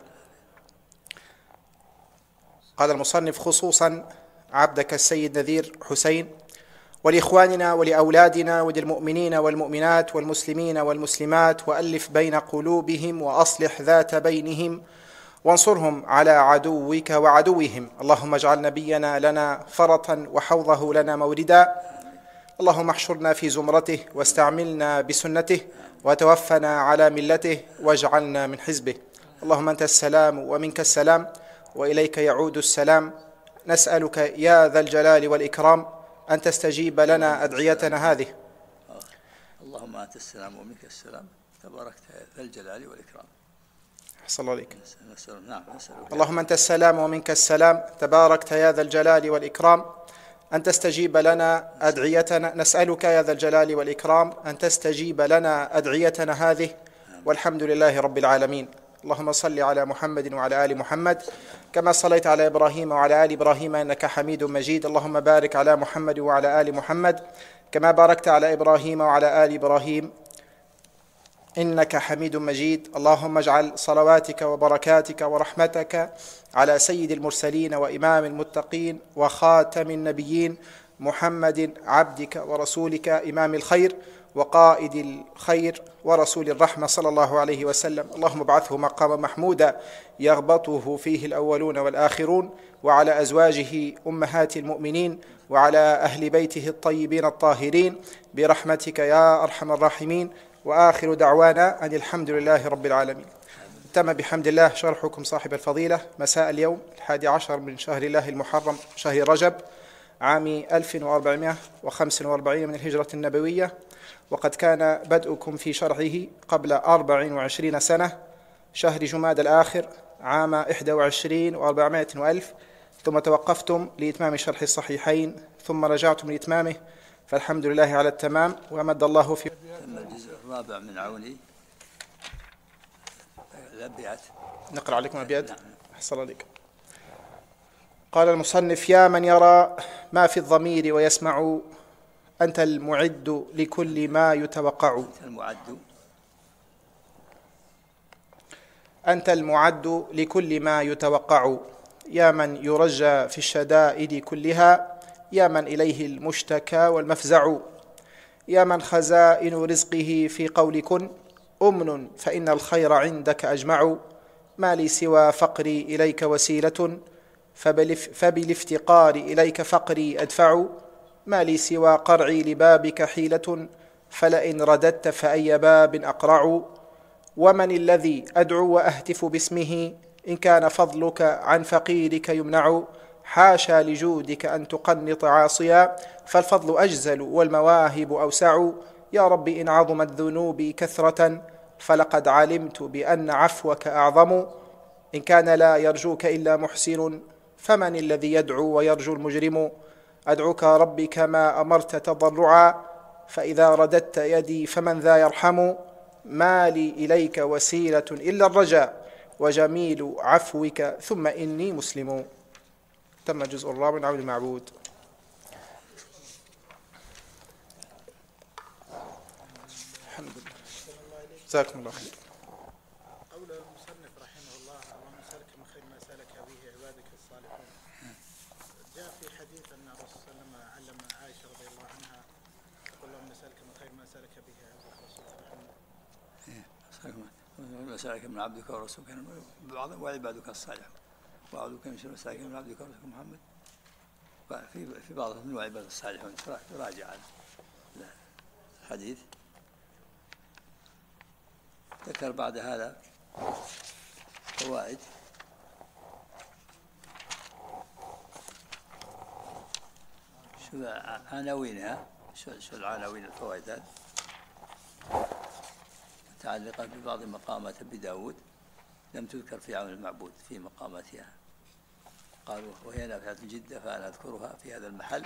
قال المصنف خصوصا عبدك السيد نذير حسين، ولإخواننا ولأولادنا وللمؤمنين والمؤمنات والمسلمين والمسلمات، وألف بين قلوبهم وأصلح ذات بينهم، وانصرهم على عدوك وعدوهم. اللهم اجعل نبينا لنا فرطا وحوضه لنا موردا. اللهم احشرنا في زمرته واستعملنا بسنته وتوفنا على ملته واجعلنا من حزبه. اللهم أنت السلام ومنك السلام وإليك يعود السلام. نسألك يا ذا الجلال والإكرام أن تستجيب لنا أدعيتنا هذه. اللهم أنت السلام ومنك السلام تباركت ذا الجلال والإكرام. أحسن الله عليك. نعم. اللهم أنت السلام ومنك السلام تباركت يا ذا الجلال والإكرام أن تستجيب لنا أدعيتنا. نسألك يا ذا الجلال والإكرام أن تستجيب لنا أدعيتنا هذه، والحمد لله رب العالمين. اللهم صل على محمد وعلى آل محمد كما صليت على إبراهيم وعلى آل إبراهيم إنك حميد مجيد. اللهم بارك على محمد وعلى آل محمد كما باركت على إبراهيم وعلى آل إبراهيم إنك حميد مجيد. اللهم اجعل صلواتك وبركاتك ورحمتك على سيد المرسلين وإمام المتقين وخاتم النبيين محمد عبدك ورسولك إمام الخير وقائد الخير ورسول الرحمة صلى الله عليه وسلم. اللهم ابعثه مقاما محمودا يغبطه فيه الأولون والآخرون، وعلى أزواجه أمهات المؤمنين وعلى أهل بيته الطيبين الطاهرين برحمتك يا أرحم الراحمين. وآخر دعوانا أن الحمد لله رب العالمين. تم بحمد الله شرحكم صاحب الفضيلة مساء اليوم 11 من شهر الله المحرم شهر رجب عام 1445 من الهجرة النبوية، وقد كان بدءكم في شرحه قبل 24 سنة شهر جماد الآخر عام 21 و400 وألف، ثم توقفتم لإتمام شرح الصحيحين ثم رجعتم لإتمامه، فالحمد لله على التمام ومد الله في الجزء الرابع من عوني الأبيات. نقرأ عليكم الأبيات. أحسن عليك. قال المصنف: يا من يرى ما في الضمير ويسمع، أنت المعد لكل ما يتوقع. أنت المعد لكل ما يتوقع، يا من يرجى في الشدائد كلها، يا من إليه المشتكى والمفزع، يا من خزائن رزقه في قول كن أمن، فإن الخير عندك أجمع. ما لي سوى فقري إليك وسيلة، فبالافتقار إليك فقري أدفع. ما لي سوى قرعي لبابك حيلة، فلئن رددت فأي باب أقرع. ومن الذي أدعو وأهتف باسمه، إن كان فضلك عن فقيرك يمنع. حاشا لجودك أن تقنط عاصيا، فالفضل أجزل والمواهب أوسع. يا رب إن عظمت ذنوبي كثرة، فلقد علمت بأن عفوك أعظم. إن كان لا يرجوك إلا محسن، فمن الذي يدعو ويرجو المجرم. أدعوك ربي كما أمرت تضرعا، فإذا رددت يدي فمن ذا يرحم. ما لي إليك وسيلة إلا الرجاء، وجميل عفوك ثم إني مسلم. تم الجزء الرابع من عون المعبود. الحمد لله. جزاكم الله خير. قول المصنف رحمه الله: اللهم سلك من خير ما سلك به عبادك الصالحون. جاء في حديث أن الرسول صلى الله عليه وسلم علم عائشة رضي الله عنها: اللهم سلك من خير ما سلك به عبدك ورسولك محمد. ما سلك من عبدك ورسولك وعبادك الصالحون، وأعوذ بك من شر ما سلك من عبدك ورسولك محمد. في بعض من وعباد الصالحون تراجع الحديث. ذكر بعد هذا فوائد. شو عناوينها؟ شو العناوين الفوائد هذه؟ متعلقة ببعض مقامات أبي داود لم تذكر في عون المعبود في مقاماتها. قالوا: وهي نافعة جدا، فأنا أذكرها في هذا المحل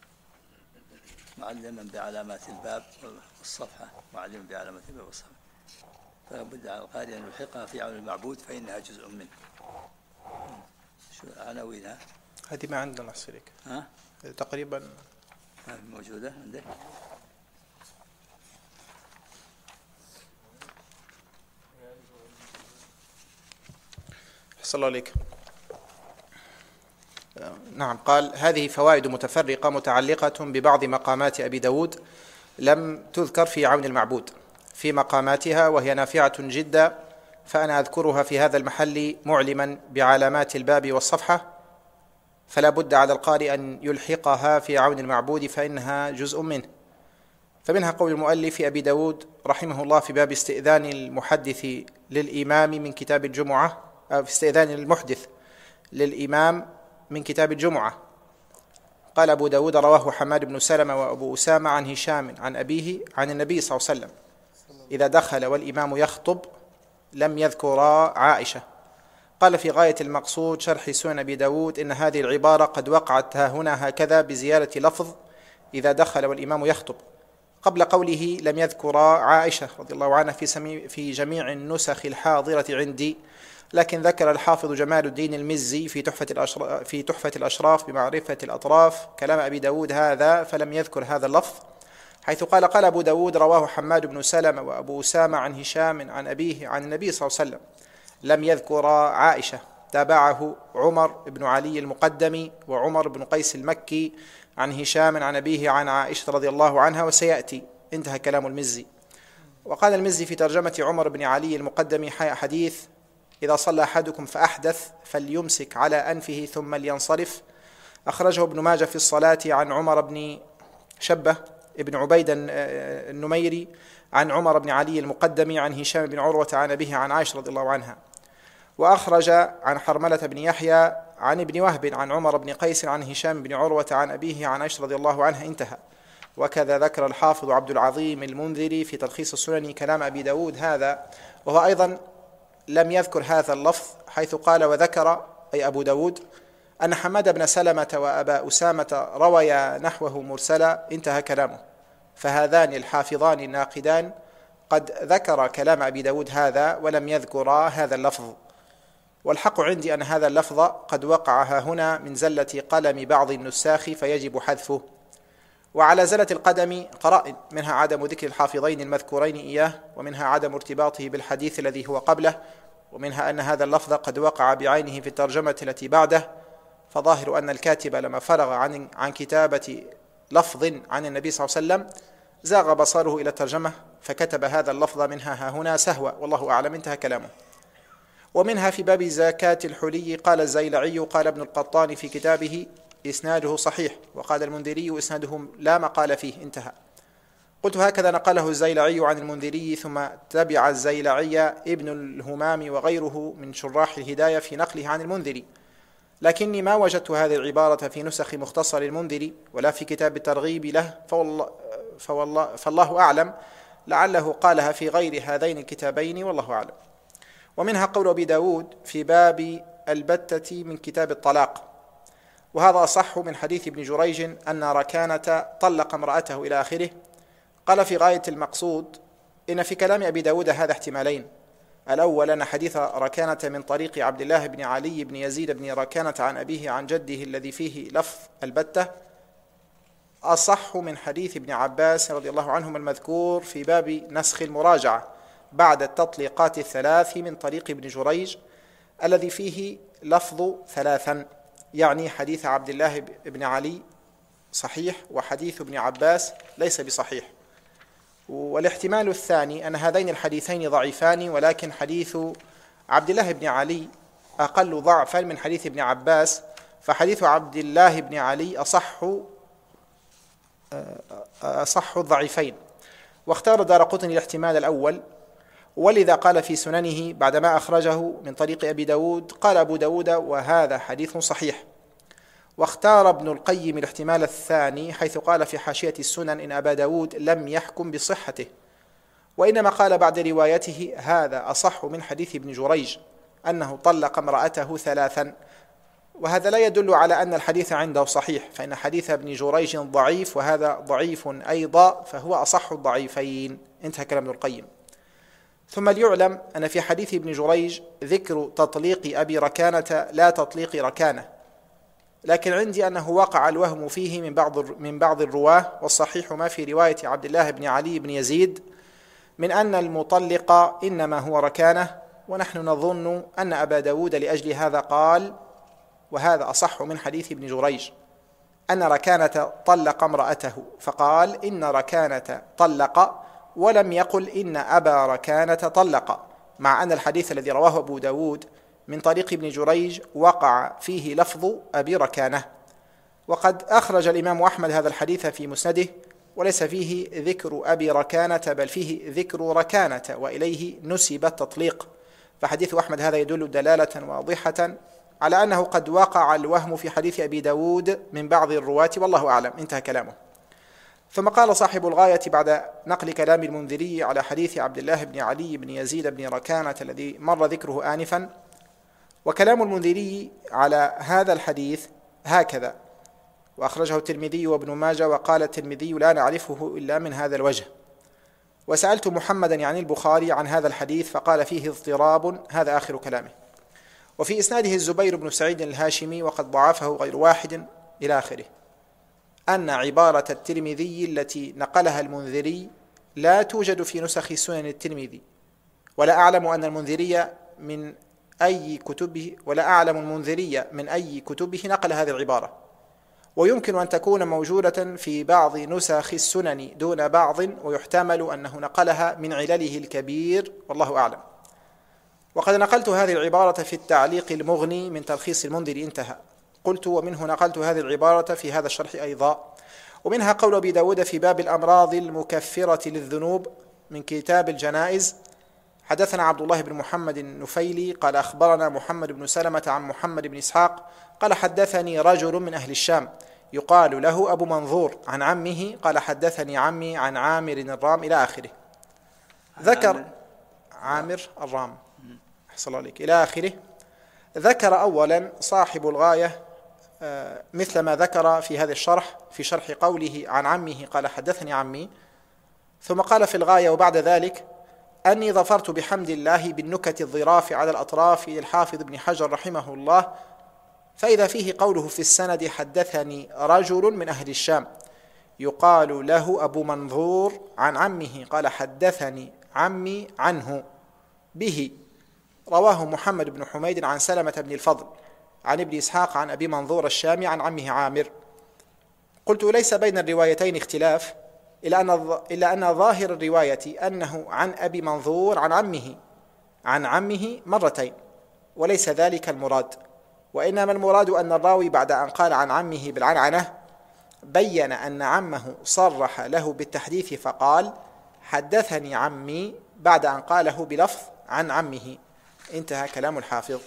معلما بعلامات الباب والصفحة، معلما بعلامات الباب والصفحة، فلا بد على القارئ أن يلحقها في عون المعبود فإنها جزء منه. شو عناوينها؟ هذه ما عندنا نحصلك. تقريبا موجودة عندك؟ أحسن الله عليك. نعم. قال: هذه فوائد متفرقة متعلقة ببعض مقامات أبي داود لم تذكر في عون المعبود في مقاماتها، وهي نافعة جدا، فأنا أذكرها في هذا المحل معلما بعلامات الباب والصفحة، فلا بد على القارئ أن يلحقها في عون المعبود فإنها جزء منه. فمنها قول المؤلف أبي داود رحمه الله في باب استئذان المحدث للإمام من كتاب الجمعة، أو في استئذان المحدث للإمام من كتاب الجمعة. قال أبو داود: رواه حماد بن سلمة وأبو أسامة عن هشام عن أبيه عن النبي صلى الله عليه وسلم: إذا دخل والإمام يخطب لم يذكرا عائشة. قال في غاية المقصود شرح سنن أبي داود: إن هذه العبارة قد وقعت هنا هكذا بزيادة لفظ إذا دخل والإمام يخطب، قبل قوله لم يذكرا عائشة رضي الله عنها في جميع النسخ الحاضرة عندي، لكن ذكر الحافظ جمال الدين المزي في تحفة الأشراف بمعرفة الأطراف كلام أبي داود هذا، فلم يذكر هذا اللفظ، حيث قال أبو داود: رواه حماد بن سلمة وأبو أسامة عن هشام عن أبيه عن النبي صلى الله عليه وسلم، لم يذكرا عائشة. تابعه عمر بن علي المقدمي وعمر بن قيس المكي عن هشام عن أبيه عن عائشة رضي الله عنها، وسيأتي. انتهى كلام المزي. وقال المزي في ترجمة عمر بن علي المقدمي: حديث: إذا صلى أحدكم فأحدث فليمسك على أنفه ثم لينصرف. أخرجه ابن ماجه في الصلاة عن عمر بن شبة ابن عبيد النميري عن عمر بن علي المقدمي عن هشام بن عروة عن أبيه عن عائشة رضي الله عنها. وأخرج عن حرملة بن يحيى عن ابن وهب عن عمر بن قيس عن هشام بن عروة عن أبيه عن عائشة رضي الله عنها، انتهى. وكذا ذكر الحافظ عبد العظيم المنذري في تلخيص السنن كلام أبي داود هذا، وهو أيضا لم يذكر هذا اللفظ، حيث قال وذكر أي أبو داود أن حماد بن سلمة وأبا أسامة رويا نحوه مرسلا، انتهى كلامه. فهذان الحافظان الناقدان قد ذكر كلام أبي داود هذا ولم يذكرا هذا اللفظ. والحق عندي أن هذا اللفظ قد وقع هنا من زلة قلم بعض النساخ فيجب حذفه. وعلى زلة القدم قرائن، منها عدم ذكر الحافظين المذكورين إياه، ومنها عدم ارتباطه بالحديث الذي هو قبله، ومنها أن هذا اللفظ قد وقع بعينه في الترجمة التي بعده. فظاهر أن الكاتب لما فرغ عن كتابة لفظ عن النبي صلى الله عليه وسلم زاغ بصره إلى الترجمة فكتب هذا اللفظ منها هنا سهوا، والله أعلم، انتهى كلامه. ومنها في باب زكاة الحلي قال الزيلعي قال ابن القطان في كتابه إسناده صحيح، وقال المنذري إسناده لا مقال فيه، انتهى. قلت هكذا نقله الزيلعي عن المنذري، ثم تبع الزيلعي ابن الهمام وغيره من شراح الهداية في نقله عن المنذري، لكني ما وجدت هذه العبارة في نسخ مختصر المنذري ولا في كتاب الترغيب له، فالله أعلم، لعله قالها في غير هذين الكتابين، والله أعلم. ومنها قول أبي داود في باب البتة من كتاب الطلاق، وهذا أصح من حديث ابن جريج أن ركانة طلق امرأته إلى آخره. قال في غاية المقصود إن في كلام أبي داود هذا احتمالين: الأول أن حديث ركانة من طريق عبد الله بن علي بن يزيد بن ركانة عن أبيه عن جده الذي فيه لفظ البتة أصح من حديث ابن عباس رضي الله عنهما المذكور في باب نسخ المراجعة بعد التطليقات الثلاث من طريق ابن جريج الذي فيه لفظ ثلاثا، يعني حديث عبد الله بن علي صحيح وحديث ابن عباس ليس بصحيح. والاحتمال الثاني أن هذين الحديثين ضعيفان، ولكن حديث عبد الله بن علي أقل ضعفا من حديث ابن عباس، فحديث عبد الله بن علي أصح الضعيفين. واختار دارقطني الاحتمال الأول، ولذا قال في سننه بعدما أخرجه من طريق أبي داود قال أبو داود وهذا حديث صحيح. واختار ابن القيم الاحتمال الثاني، حيث قال في حاشية السنن إن أبا داود لم يحكم بصحته، وإنما قال بعد روايته هذا أصح من حديث ابن جريج أنه طلق امرأته ثلاثا، وهذا لا يدل على أن الحديث عنده صحيح، فإن حديث ابن جريج ضعيف وهذا ضعيف أيضا، فهو أصح الضعيفين، انتهى كلام ابن القيم. ثم ليعلم أن في حديث ابن جريج ذكر تطليق أبي ركانة لا تطليق ركانة، لكن عندي أنه وقع الوهم فيه من بعض الرواه، والصحيح ما في رواية عبد الله بن علي بن يزيد من أن المطلق إنما هو ركانة، ونحن نظن أن أبا داود لأجل هذا قال وهذا أصح من حديث ابن جريج أن ركانة طلق امرأته، فقال إن ركانة طلق، ولم يقل إن أبا ركانة طلق، مع أن الحديث الذي رواه أبو داود من طريق ابن جريج وقع فيه لفظ أبي ركانة. وقد أخرج الإمام أحمد هذا الحديث في مسنده، وليس فيه ذكر أبي ركانة بل فيه ذكر ركانة، وإليه نسب التطليق، فحديث أحمد هذا يدل دلالة واضحة على أنه قد وقع الوهم في حديث أبي داود من بعض الرواة، والله أعلم، انتهى كلامه. ثم قال صاحب الغاية بعد نقل كلام المنذري على حديث عبد الله بن علي بن يزيد بن ركانة الذي مر ذكره آنفا: وكلام المنذري على هذا الحديث هكذا، وأخرجه الترمذي وابن ماجه، وقال الترمذي لا نعرفه إلا من هذا الوجه. وسألت محمدا يعني البخاري عن هذا الحديث فقال فيه اضطراب، هذا آخر كلامه. وفي إسناده الزبير بن سعيد الهاشمي وقد ضعفه غير واحد إلى آخره. أن عبارة الترمذي التي نقلها المنذري لا توجد في نسخ سنن الترمذي، ولا أعلم المنذري من أي كتبه نقل هذه العبارة، ويمكن أن تكون موجودة في بعض نسخ السنن دون بعض، ويحتمل أنه نقلها من علله الكبير، والله أعلم. وقد نقلت هذه العبارة في التعليق المغني من تلخيص المنذري، انتهى. قلت ومنه نقلت هذه العبارة في هذا الشرح أيضا. ومنها قول أبي داود في باب الأمراض المكفرة للذنوب من كتاب الجنائز، حدثنا عبد الله بن محمد النفيلي قال أخبرنا محمد بن سلمة عن محمد بن إسحاق قال حدثني رجل من أهل الشام يقال له أبو منظور عن عمه قال حدثني عمي عن عامر الرام إلى آخره. ذكر عامر الرام أحسن الله عليك إلى آخره. ذكر أولا صاحب الغاية مثل ما ذكر في هذا الشرح في شرح قوله عن عمه قال حدثني عمي، ثم قال في الغاية وبعد ذلك أني ظفرت بحمد الله بالنكت الظراف على الأطراف للحافظ ابن حجر رحمه الله، فإذا فيه قوله في السند حدثني رجل من أهل الشام يقال له أبو منظور عن عمه قال حدثني عمي عنه به، رواه محمد بن حميد عن سلمة بن الفضل عن ابن إسحاق عن أبي منظور الشامي عن عمه عامر. قلت ليس بين الروايتين اختلاف، إلا أن ظاهر الرواية أنه عن أبي منظور عن عمه مرتين، وليس ذلك المراد، وإنما المراد أن الراوي بعد أن قال عن عمه بالعنعنة بين أن عمه صرح له بالتحديث فقال حدثني عمي بعد أن قاله بلفظ عن عمه. انتهى كلام الحافظ.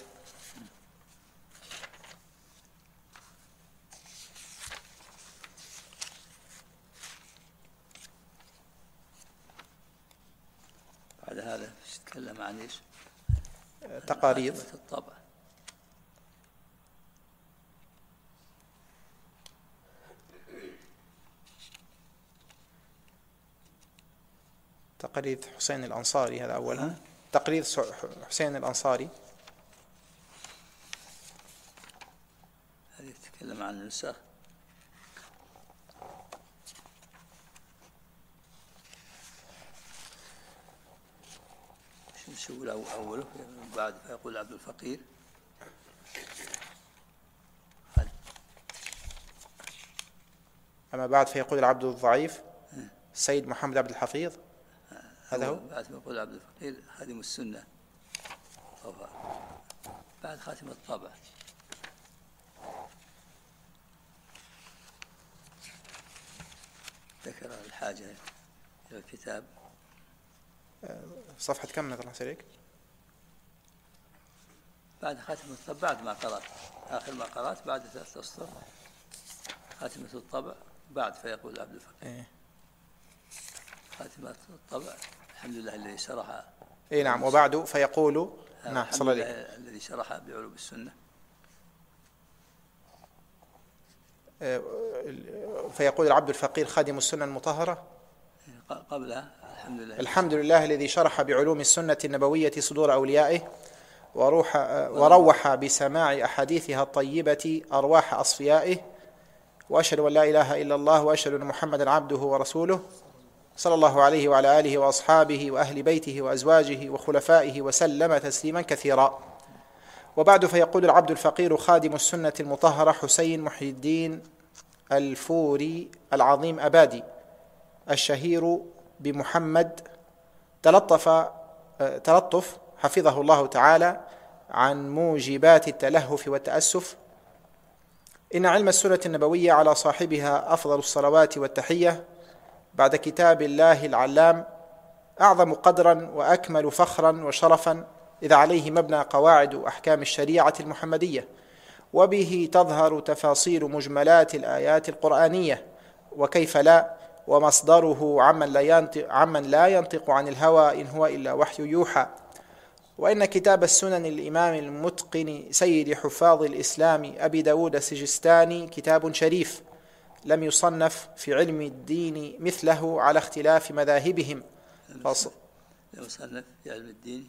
بعد هذا تكلم عن ايش؟ تقارير الطبع. تقرير حسين الأنصاري هذا أولا. تقرير حسين الأنصاري هذه تتكلم عن النسخ. شو أوله بعد فيقول عبد الفقير أما بعد فيقول العبد الضعيف السيد محمد عبد الحفيظ، هذا هو. بعد ما يقول عبد الفقير خادم السنة بعد خاتم الطبع. ذكر الحاجة إلى الكتاب. صفحة كم نظر عليك؟ بعد خاتمة الطبع بعد ما قرأت آخر ما قرأت بعد 3 أسطر خاتمة الطبع بعد فيقول عبد الفقير خاتمة الطبع الحمد لله الذي شرح. نعم. وبعد فيقول نعم صلى الله عليه الذي شرح بعلوم السنة. فيقول العبد الفقير خادم السنة المطهرة قبلها الحمد لله الذي شرح بعلوم السنة النبوية صدور أوليائه وروح بسماع أحاديثها الطيبة أرواح أصفيائه، وأشهد أن لا إله إلا الله وأشهد أن محمدا عبده ورسوله صلى الله عليه وعلى آله وأصحابه وأهل بيته وأزواجه وخلفائه وسلم تسليما كثيرا. وبعد فيقول العبد الفقير خادم السنة المطهرة حسين محي الدين الفوري العظيم أبادي الشهير بمحمد تلطف حفظه الله تعالى عن موجبات التلهف والتأسف. إن علم السنة النبوية على صاحبها أفضل الصلوات والتحية بعد كتاب الله العلام، أعظم قدرا وأكمل فخرا وشرفا، إذا عليه مبنى قواعد أحكام الشريعة المحمدية، وبه تظهر تفاصيل مجملات الآيات القرآنية، وكيف لا، ومصدره عمن لا ينطق عن الهوى إن هو إلا وحي يوحى. وإن كتاب السنن الإمام المتقن سيد حفاظ الإسلام أبي داود السجستاني كتاب شريف لم يصنف في علم الدين مثله على اختلاف مذاهبهم. لم يصنف في علم الدين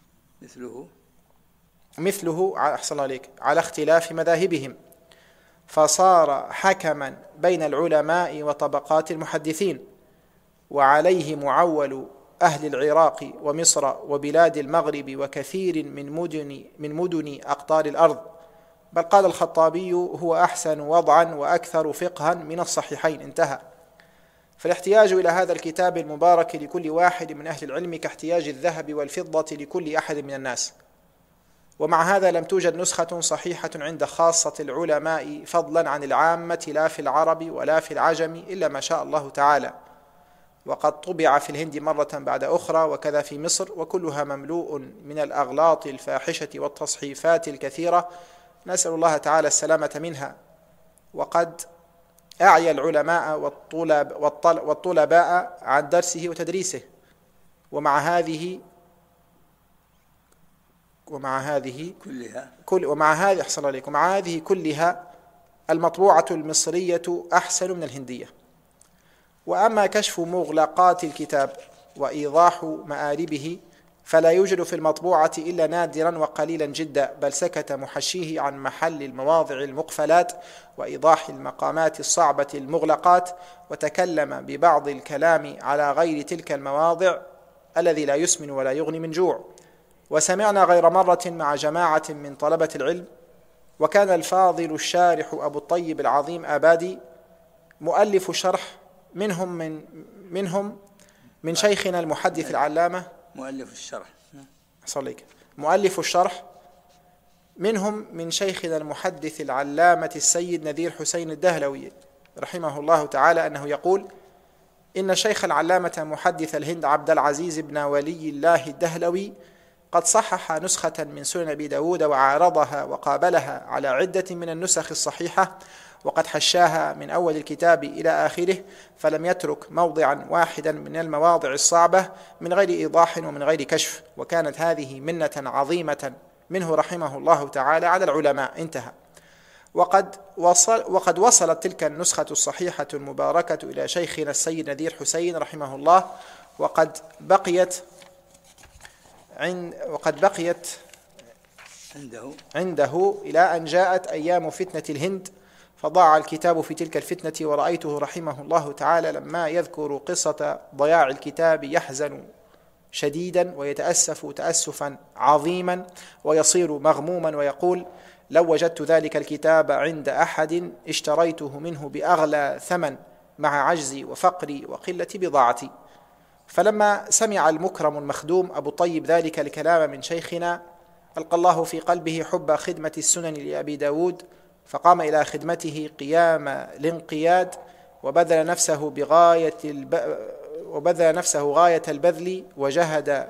مثله أحسن عليك على اختلاف مذاهبهم، فصار حكما بين العلماء وطبقات المحدثين، وعليه معول أهل العراق ومصر وبلاد المغرب وكثير من مدن أقطار الأرض. بل قال الخطابي هو أحسن وضعا وأكثر فقها من الصحيحين. انتهى. فالاحتياج إلى هذا الكتاب المبارك لكل واحد من أهل العلم كاحتياج الذهب والفضة لكل أحد من الناس. ومع هذا لم توجد نسخة صحيحة عند خاصة العلماء فضلا عن العامة لا في العرب ولا في العجم إلا ما شاء الله تعالى. وقد طبع في الهند مرة بعد أخرى وكذا في مصر، وكلها مملوء من الأغلاط الفاحشة والتصحيفات الكثيرة، نسأل الله تعالى السلامة منها. وقد أعيا العلماء والطلباء عن درسه وتدريسه، ومع هذه كلها المطبوعة المصرية أحسن من الهندية. وأما كشف مغلقات الكتاب وإيضاح مآربه فلا يوجد في المطبوعة إلا نادرا وقليلا جدا، بل سكت محشيه عن محل المواضع المقفلات وإيضاح المقامات الصعبة المغلقات، وتكلم ببعض الكلام على غير تلك المواضع الذي لا يسمن ولا يغني من جوع. وسمعنا غير مرة مع جماعة من طلبة العلم، وكان الفاضل الشارح أبو الطيب العظيم آبادي مؤلف الشرح منهم من شيخنا المحدث العلامة مؤلف الشرح منهم من شيخنا المحدث العلامة السيد نذير حسين الدهلوي رحمه الله تعالى أنه يقول: إن الشيخ العلامة محدث الهند عبد العزيز بن ولي الله الدهلوي قد صحح نسخة من سنن أبي داود وعارضها وقابلها على عدة من النسخ الصحيحة، وقد حشاها من أول الكتاب إلى آخره، فلم يترك موضعا واحدا من المواضع الصعبة من غير إيضاح ومن غير كشف، وكانت هذه منة عظيمة منه رحمه الله تعالى على العلماء. انتهى. وقد وصلت تلك النسخة الصحيحة المباركة إلى شيخنا السيد نذير حسين رحمه الله، وقد بقيت عنده إلى أن جاءت أيام فتنة الهند، فضاع الكتاب في تلك الفتنة. ورأيته رحمه الله تعالى لما يذكر قصة ضياع الكتاب يحزن شديدا ويتأسف تأسفا عظيما ويصير مغموما ويقول: لو وجدت ذلك الكتاب عند أحد اشتريته منه بأغلى ثمن مع عجزي وفقري وقلة بضاعتي. فلما سمع المكرم المخدوم أبو طيب ذلك الكلام من شيخنا ألقى الله في قلبه حب خدمة السنن لأبي داود، فقام إلى خدمته قيام الانقياد، وبذل نفسه غاية البذل، وجهد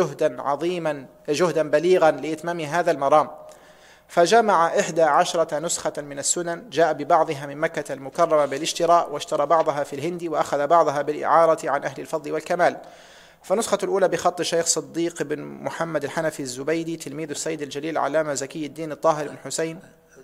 جهدا بليغا لإتمام هذا المرام. فجمع 11 نسخة من السنن، جاء ببعضها من مكة المكرمة بالاشتراء، واشترى بعضها في الهند، وأخذ بعضها بالإعارة عن أهل الفضل والكمال. فنسخة الأولى بخط الشيخ صديق بن محمد الحنفي الزبيدي تلميذ السيد الجليل العلامة زكي الدين الطاهر بن حسين.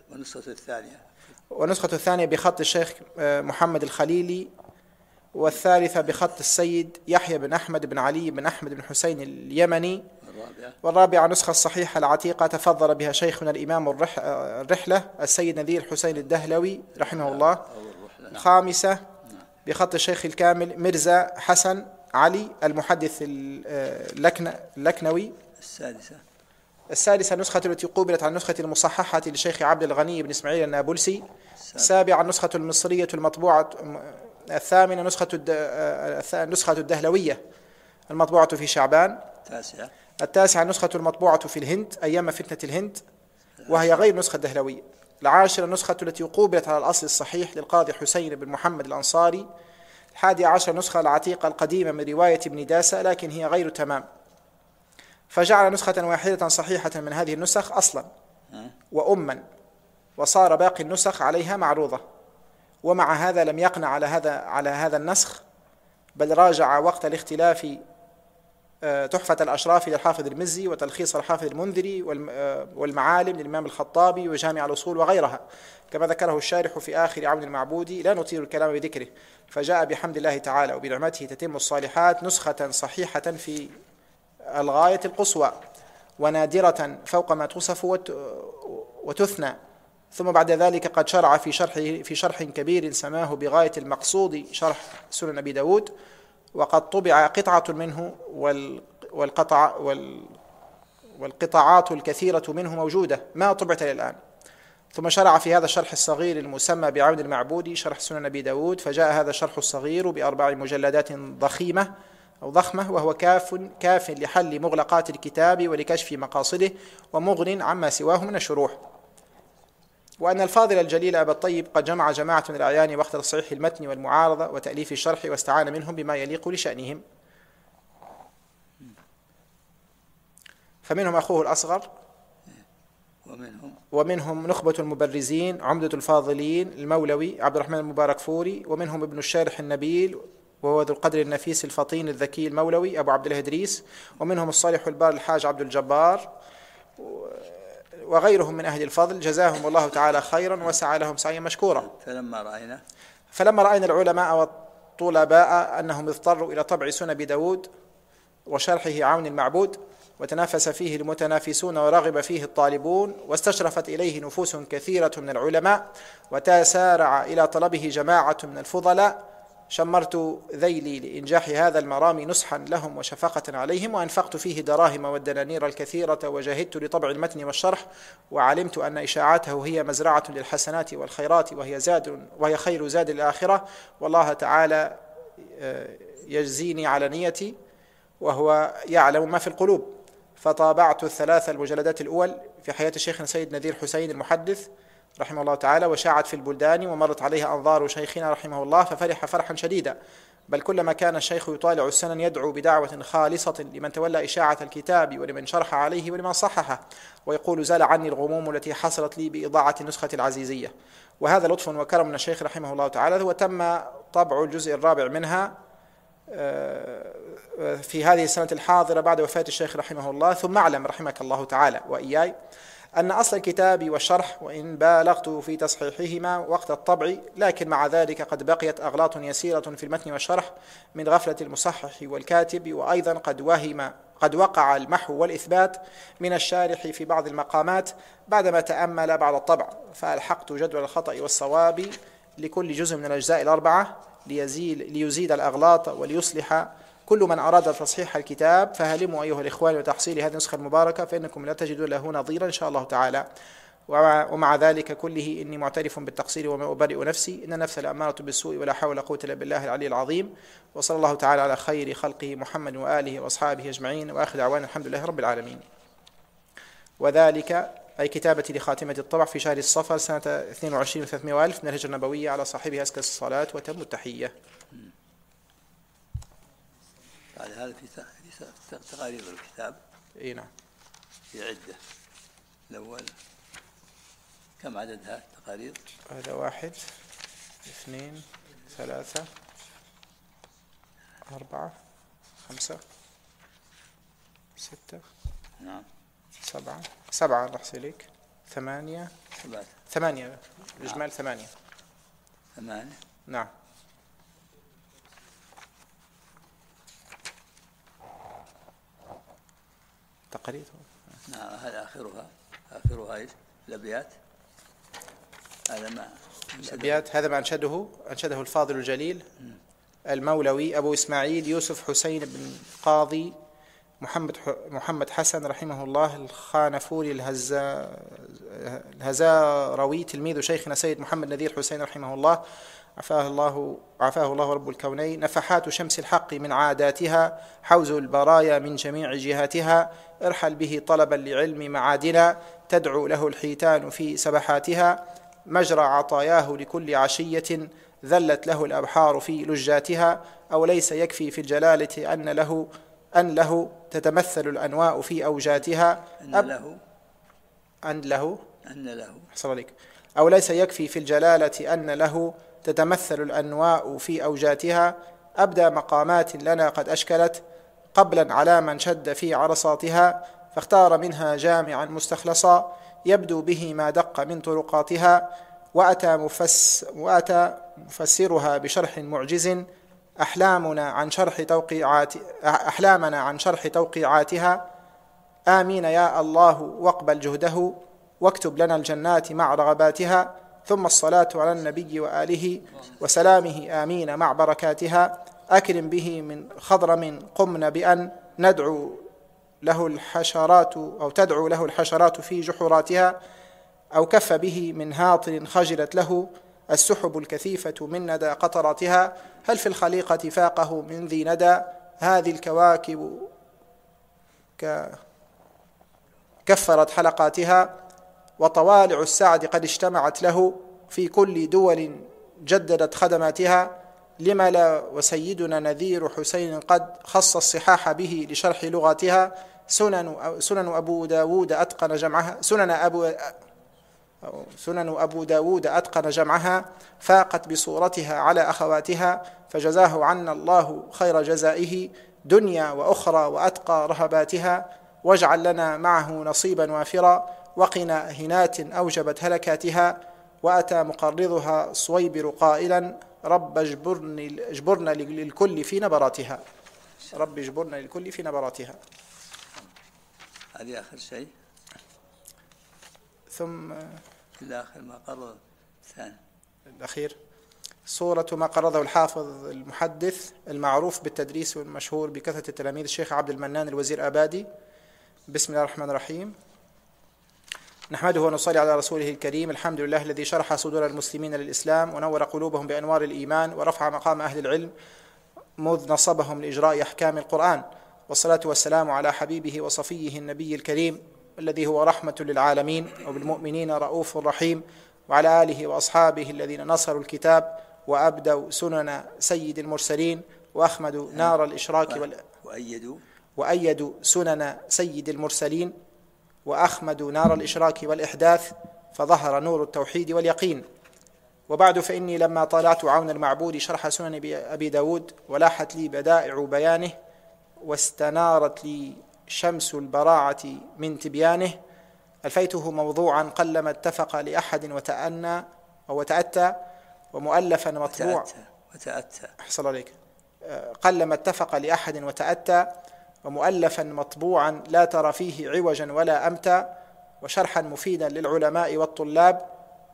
ونسخة الثانية بخط الشيخ محمد الخليلي. والثالثة بخط السيد يحيى بن أحمد بن علي بن أحمد بن حسين اليمني. والرابعة نسخة الصحيحة العتيقة تفضل بها شيخنا الإمام الرحلة السيد نذير حسين الدهلوي رحمه الله. الخامسة بخط الشيخ الكامل مرزا حسن علي المحدث اللكنوي. السادسة نسخة التي قوبلت عن نسخة المصححة للشيخ عبد الغني بن إسماعيل النابلسي. السابعة نسخة المصرية المطبوعة. الثامنة نسخة الدهلوية المطبوعة في شعبان. التاسعة نسخة المطبوعة في الهند أيام فتنة الهند، وهي غير نسخة الدهلوية. العاشرة نسخة التي قوبلت على الأصل الصحيح للقاضي حسين بن محمد الأنصاري. 11 نسخة العتيقة القديمة من رواية ابن داسة، لكن هي غير تمام، فجعل نسخة واحدة صحيحة من هذه النسخ أصلا وأما، وصار باقي النسخ عليها معروضة. ومع هذا لم يقنع على هذا النسخ، بل راجع وقت الاختلاف تحفة الأشراف للحافظ المزي، وتلخيص الحافظ المنذري، والمعالم للإمام الخطابي، وجامع الأصول وغيرها، كما ذكره الشارح في آخر عون المعبودي. لا نطيل الكلام بذكره، فجاء بحمد الله تعالى وبنعمته تتم الصالحات نسخة صحيحة في الغاية القصوى، ونادرة فوق ما توصف وتثنى. ثم بعد ذلك قد شرع في شرح كبير سماه بغاية المقصود شرح سنن أبي داود، وقد طبع قطعة منه، والقطاعات الكثيرة منه موجودة ما طبعت الآن. ثم شرع في هذا الشرح الصغير المسمى بعون المعبودي شرح سنن أبي داود، فجاء هذا الشرح الصغير ب4 مجلدات ضخمة، وهو كاف لحل مغلقات الكتاب ولكشف مقاصده، ومغن عما سواه من الشروح. وأن الفاضل الجليل أبا الطيب قد جمع جماعة من الأعيان وقت تصحيح المتن والمعارضة وتأليف الشرح، واستعان منهم بما يليق لشأنهم. فمنهم أخوه الأصغر، ومنهم نخبة المبرزين عمدة الفاضلين المولوي عبد الرحمن المبارك فوري، ومنهم ابن الشارح النبيل وهو ذو القدر النفيس الفطين الذكي المولوي أبو عبد الله إدريس، ومنهم الصالح البار الحاج عبد الجبار، وغيرهم من أهل الفضل، جزاهم الله تعالى خيرا وسعى لهم سعيا مشكورا. فلما رأينا العلماء والطلباء أنهم اضطروا إلى طبع سنن أبي داود وشرحه عون المعبود، وتنافس فيه المتنافسون ورغب فيه الطالبون، واستشرفت إليه نفوس كثيرة من العلماء، وتسارع إلى طلبه جماعة من الفضلاء، شمرت ذيلي لإنجاح هذا المرام نصحا لهم وشفقة عليهم، وأنفقت فيه دراهم والدنانير الكثيرة، وجاهدت لطبع المتن والشرح، وعلمت أن إشاعاته هي مزرعة للحسنات والخيرات، وهي خير زاد الآخرة، والله تعالى يجزيني على نيتي وهو يعلم ما في القلوب. فطابعت الثلاث المجلدات الأول في حياة شيخنا سيد نذير حسين المحدث رحمه الله تعالى، وشاعت في البلدان ومرت عليها أنظار شيخنا رحمه الله، ففرح فرحا شديدا، بل كلما كان الشيخ يطالع السنن يدعو بدعوة خالصة لمن تولى إشاعة الكتاب ولمن شرح عليه ولمن صححه، ويقول زال عني الغموم التي حصلت لي بإضاعة النسخة العزيزية. وهذا لطف وكرم من الشيخ رحمه الله تعالى، وتم طبع الجزء الرابع منها في هذه السنة الحاضرة بعد وفاة الشيخ رحمه الله. ثم اعلم رحمك الله تعالى وإياي أن أصل الكتاب والشرح وإن بالغت في تصحيحهما وقت الطبع، لكن مع ذلك قد بقيت أغلاط يسيرة في المتن والشرح من غفلة المصحح والكاتب، وأيضا قد وقع المحو والإثبات من الشارح في بعض المقامات بعدما تأمل بعد الطبع، فألحقت جدول الخطأ والصواب لكل جزء من الأجزاء الأربعة ليزيد الأغلاط وليصلح كل من أراد تصحيح الكتاب. فهلموا أيها الإخوان وتحصيل هذه النسخة المباركة، فإنكم لا تجدون له نظيرا إن شاء الله تعالى. ومع ذلك كله إني معترف بالتقصير وما أبرئ نفسي، إن النفس لأمارة بالسوء ولا حول ولا قوة إلا بالله العلي العظيم. وصلى الله تعالى على خير خلقه محمد وآله وأصحابه أجمعين، وآخر دعوانا الحمد لله رب العالمين. وذلك أي كتابتي لخاتمة الطبع في شهر الصفر سنة 22 و300 ألف من الهجرة النبوية، على صاحبها أزكى الصلاة وتم التحية. بعد هذا في تقارير الكتاب. اي نعم. في عدة. الأول كم عددها التقارير؟ هذا 1 2 3 4 5 6 نعم 7 نحصي لك 8 الإجمال 8 نعم. تقريبا. نعم. هذا آخرها إيش؟ الأبيات. هذا ما أنشده الفاضل الجليل المولوي أبو إسماعيل يوسف حسين بن قاضي محمد حسن رحمه الله الخانفوري الهزاروي، تلميذ شيخنا سيد محمد نذير حسين رحمه الله، عفاه الله رب الكونين. نفحات شمس الحق من عاداتها، حوز البرايا من جميع جهاتها، ارحل به طلبا لعلم معادنا، تدعو له الحيتان في سبحاتها، مجرى عطاياه لكل عشية، ذلت له الأبحار في لجاتها، أو ليس يكفي في الجلالة أن له تتمثل الأنواء في أوجاتها، أو ليس يكفي في الجلالة أن له تتمثل الأنواء في أوجاتها، أبدى مقامات لنا قد أشكلت قبلا على من شد في عرصاتها، فاختار منها جامعا مستخلصا يبدو به ما دق من طرقاتها، وأتى مفسرها بشرح معجز، أحلامنا عن شرح توقيعاتها، آمين يا الله واقبل جهده، واكتب لنا الجنات مع رغباتها، ثم الصلاة على النبي وآله وسلامه آمين مع بركاتها، أكرم به من خضرم قمن بأن تدعو له الحشرات في جحراتها، أو كف به من هاطل خجلت له السحب الكثيفة من ندى قطراتها، هل في الخليقة فاقه من ذي ندى، هذه الكواكب كفرت حلقاتها، وطوالع السعد قد اجتمعت له في كل دول جددت خدماتها، لما لا وسيدنا نذير حسين قد خص الصحاح به لشرح لغاتها. سنن أبو داود أتقن جمعها سنن أبو داود أتقن جمعها، فاقت بصورتها على أخواتها، فجزاه عنا الله خير جزائه دنيا وأخرى وأتقى رهباتها، واجعل لنا معه نصيبا وافرا، وقنا هنات أوجبت هلكاتها. وأتى مقرضها صويبر قائلا رب اجبرنا للكل في نبراتها. رب اجبرنا للكل في نبراتها. هذه آخر شيء، ثم إلى آخر ما قرر الثاني الأخير صورة ما قرضه الحافظ المحدث المعروف بالتدريس والمشهور بكثرة التلاميذ الشيخ عبد المنان الوزير آبادي. بسم الله الرحمن الرحيم. نحمده ونصلي على رسوله الكريم. الحمد لله الذي شرح صدور المسلمين للإسلام ونور قلوبهم بأنوار الإيمان ورفع مقام أهل العلم مذ نصبهم لإجراء أحكام القرآن، والصلاة والسلام على حبيبه وصفيه النبي الكريم الذي هو رحمة للعالمين وبالمؤمنين رؤوف رحيم، وعلى آله وأصحابه الذين نصروا الكتاب وأبدوا سنن سيد المرسلين وأخمدوا نار الإشراك وأيدوا سنن سيد المرسلين وأخمدوا نار الإشراك والإحداث، فظهر نور التوحيد واليقين. وبعد، فإني لما طالعت عون المعبود شرح سنن أبي داود ولاحت لي بدائع بيانه، واستنارت لي شمس البراعة من تبيانه، ألفيته موضوعا قلما اتفق لأحد وتأنى أو وتأتى، ومؤلفا مطبوع أحسن عليك قلما اتفق لأحد وتأتى، ومؤلفا مطبوعا لا ترى فيه عوجا ولا أمتا، وشرحا مفيدا للعلماء والطلاب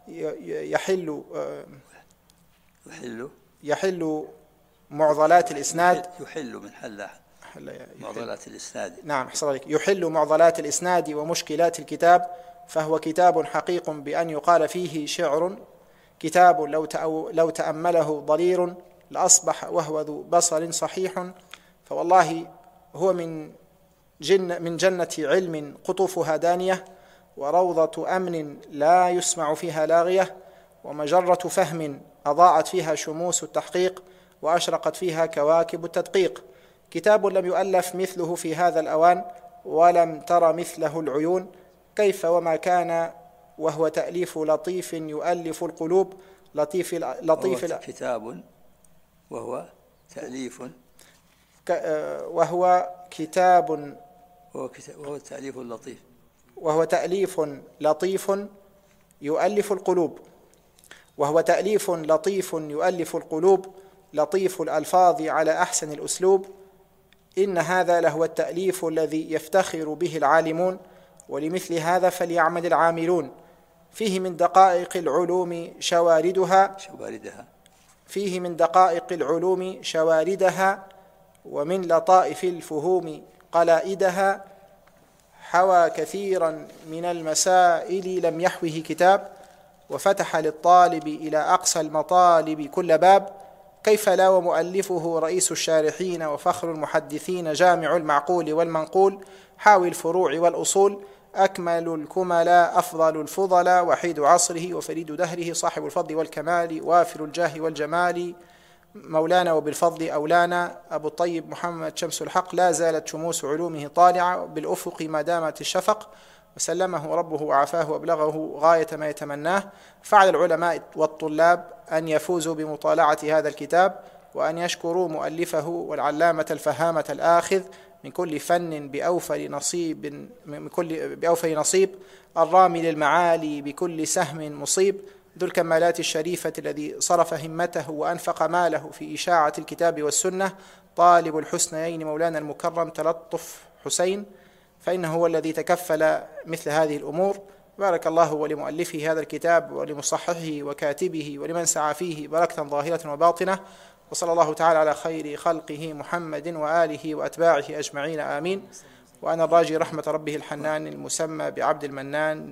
يحل معضلات الإسناد. يحل من حل معضلات الإسناد. نعم أحسن عليك. يحل معضلات الإسناد ومشكلات الكتاب، فهو كتاب حقيق بأن يقال فيه شعر، كتاب لو تأمله ضرير لأصبح وهو ذو بصر صحيح، فوالله هو من جنة علم قطوفها دانية، وروضة أمن لا يسمع فيها لاغية، ومجرة فهم أضاءت فيها شموس التحقيق، وأشرقت فيها كواكب التدقيق. كتاب لم يؤلف مثله في هذا الأوان، ولم تر مثله العيون، كيف وما كان، وهو تأليف لطيف يؤلف القلوب. كتاب وهو تأليف وهو تأليف لطيف يؤلف القلوب. وهو تأليف لطيف يؤلف القلوب، لطيف الألفاظ على أحسن الأسلوب. إن هذا لهو التأليف الذي يفتخر به العالمون، ولمثل هذا فليعمل العاملون. فيه من دقائق العلوم شواردها، ومن لطائف الفهوم قلائدها. حوى كثيرا من المسائل لم يحوه كتاب، وفتح للطالب إلى أقصى المطالب كل باب. كيف لا ومؤلفه رئيس الشارحين وفخر المحدثين، جامع المعقول والمنقول، حاوي الفروع والأصول، أكمل الكملاء أفضل الفضلاء، وحيد عصره وفريد دهره، صاحب الفضل والكمال، وافر الجاه والجمال، مولانا وبالفضل أولانا، أبو الطيب محمد شمس الحق. لا زالت شموس علومه طالعة بالأفق ما دامت الشفق، وسلمه ربه وعافاه وأبلغه غاية ما يتمناه. فعلى العلماء والطلاب أن يفوزوا بمطالعة هذا الكتاب، وأن يشكروا مؤلفه والعلامة الفهامة الآخذ من كل فن بأوفر نصيب، الرامي للمعالي بكل سهم مصيب، ذو الكمالات الشريفة الذي صرف همته وأنفق ماله في إشاعة الكتاب والسنة، طالب الحسنيين مولانا المكرم تلطف حسين، فإنه هو الذي تكفل مثل هذه الأمور. بارك الله ولمؤلفه هذا الكتاب ولمصححه وكاتبه ولمن سعى فيه بركة ظاهرة وباطنة، وصلى الله تعالى على خير خلقه محمد وآله وأتباعه أجمعين آمين. وأنا الراجي رحمة ربه الحنان المسمى بعبد المنان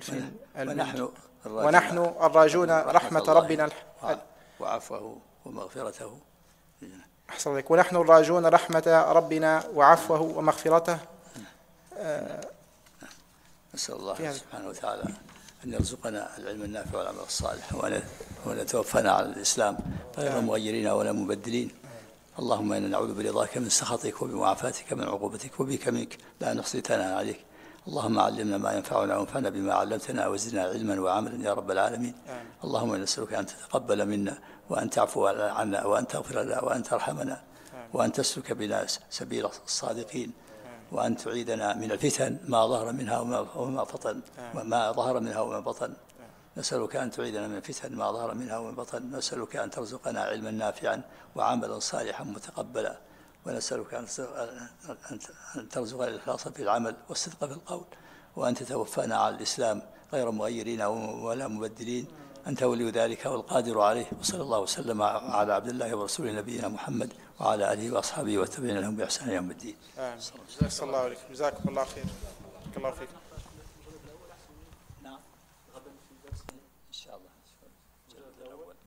ونحن الراجون رحمة ربنا وعفوه ومغفرته. أحسن عليك. ونحن الراجون رحمة ربنا وعفوه ومغفرته. نسأل الله سبحانه وتعالى أن يرزقنا العلم النافع والعمل الصالح، وأن يتوفنا على الإسلام غير مغيرين ولا مبدلين. اللهم إنا نعوذ برضاك من سخطك وبمعافاتك من عقوبتك وبك منك لا نحصي ثناء عليك. اللهم علمنا ما ينفعنا وانفعنا بما علمتنا وزدنا علما وعملا يا رب العالمين. اللهم إنا نسألك أن تتقبل منا وأن تعفو عنا وأن تغفر لنا وأن ترحمنا وأن تسلك بنا سبيل الصادقين، وأن تعيدنا من الفتن ما ظهر منها وما بطن وما ظهر منها وما بطن. نسألك أن تعيدنا من الفتن ما ظهر منها وما بطن. نسألك أن ترزقنا علما نافعا وعملا صالحا متقبلا، ونسألك أن ترزقنا الإخلاص في العمل والصدق في القول، وأن تتوفانا على الإسلام غير مغيرين ولا مبدلين. أنت ولي ذلك والقادر عليه. وصلى الله وسلم على عبد الله ورسوله نبينا محمد وعلى آله وأصحابه والتابعين لهم بإحسان يوم الدين. جزاك الله خير. بارك الله فيك.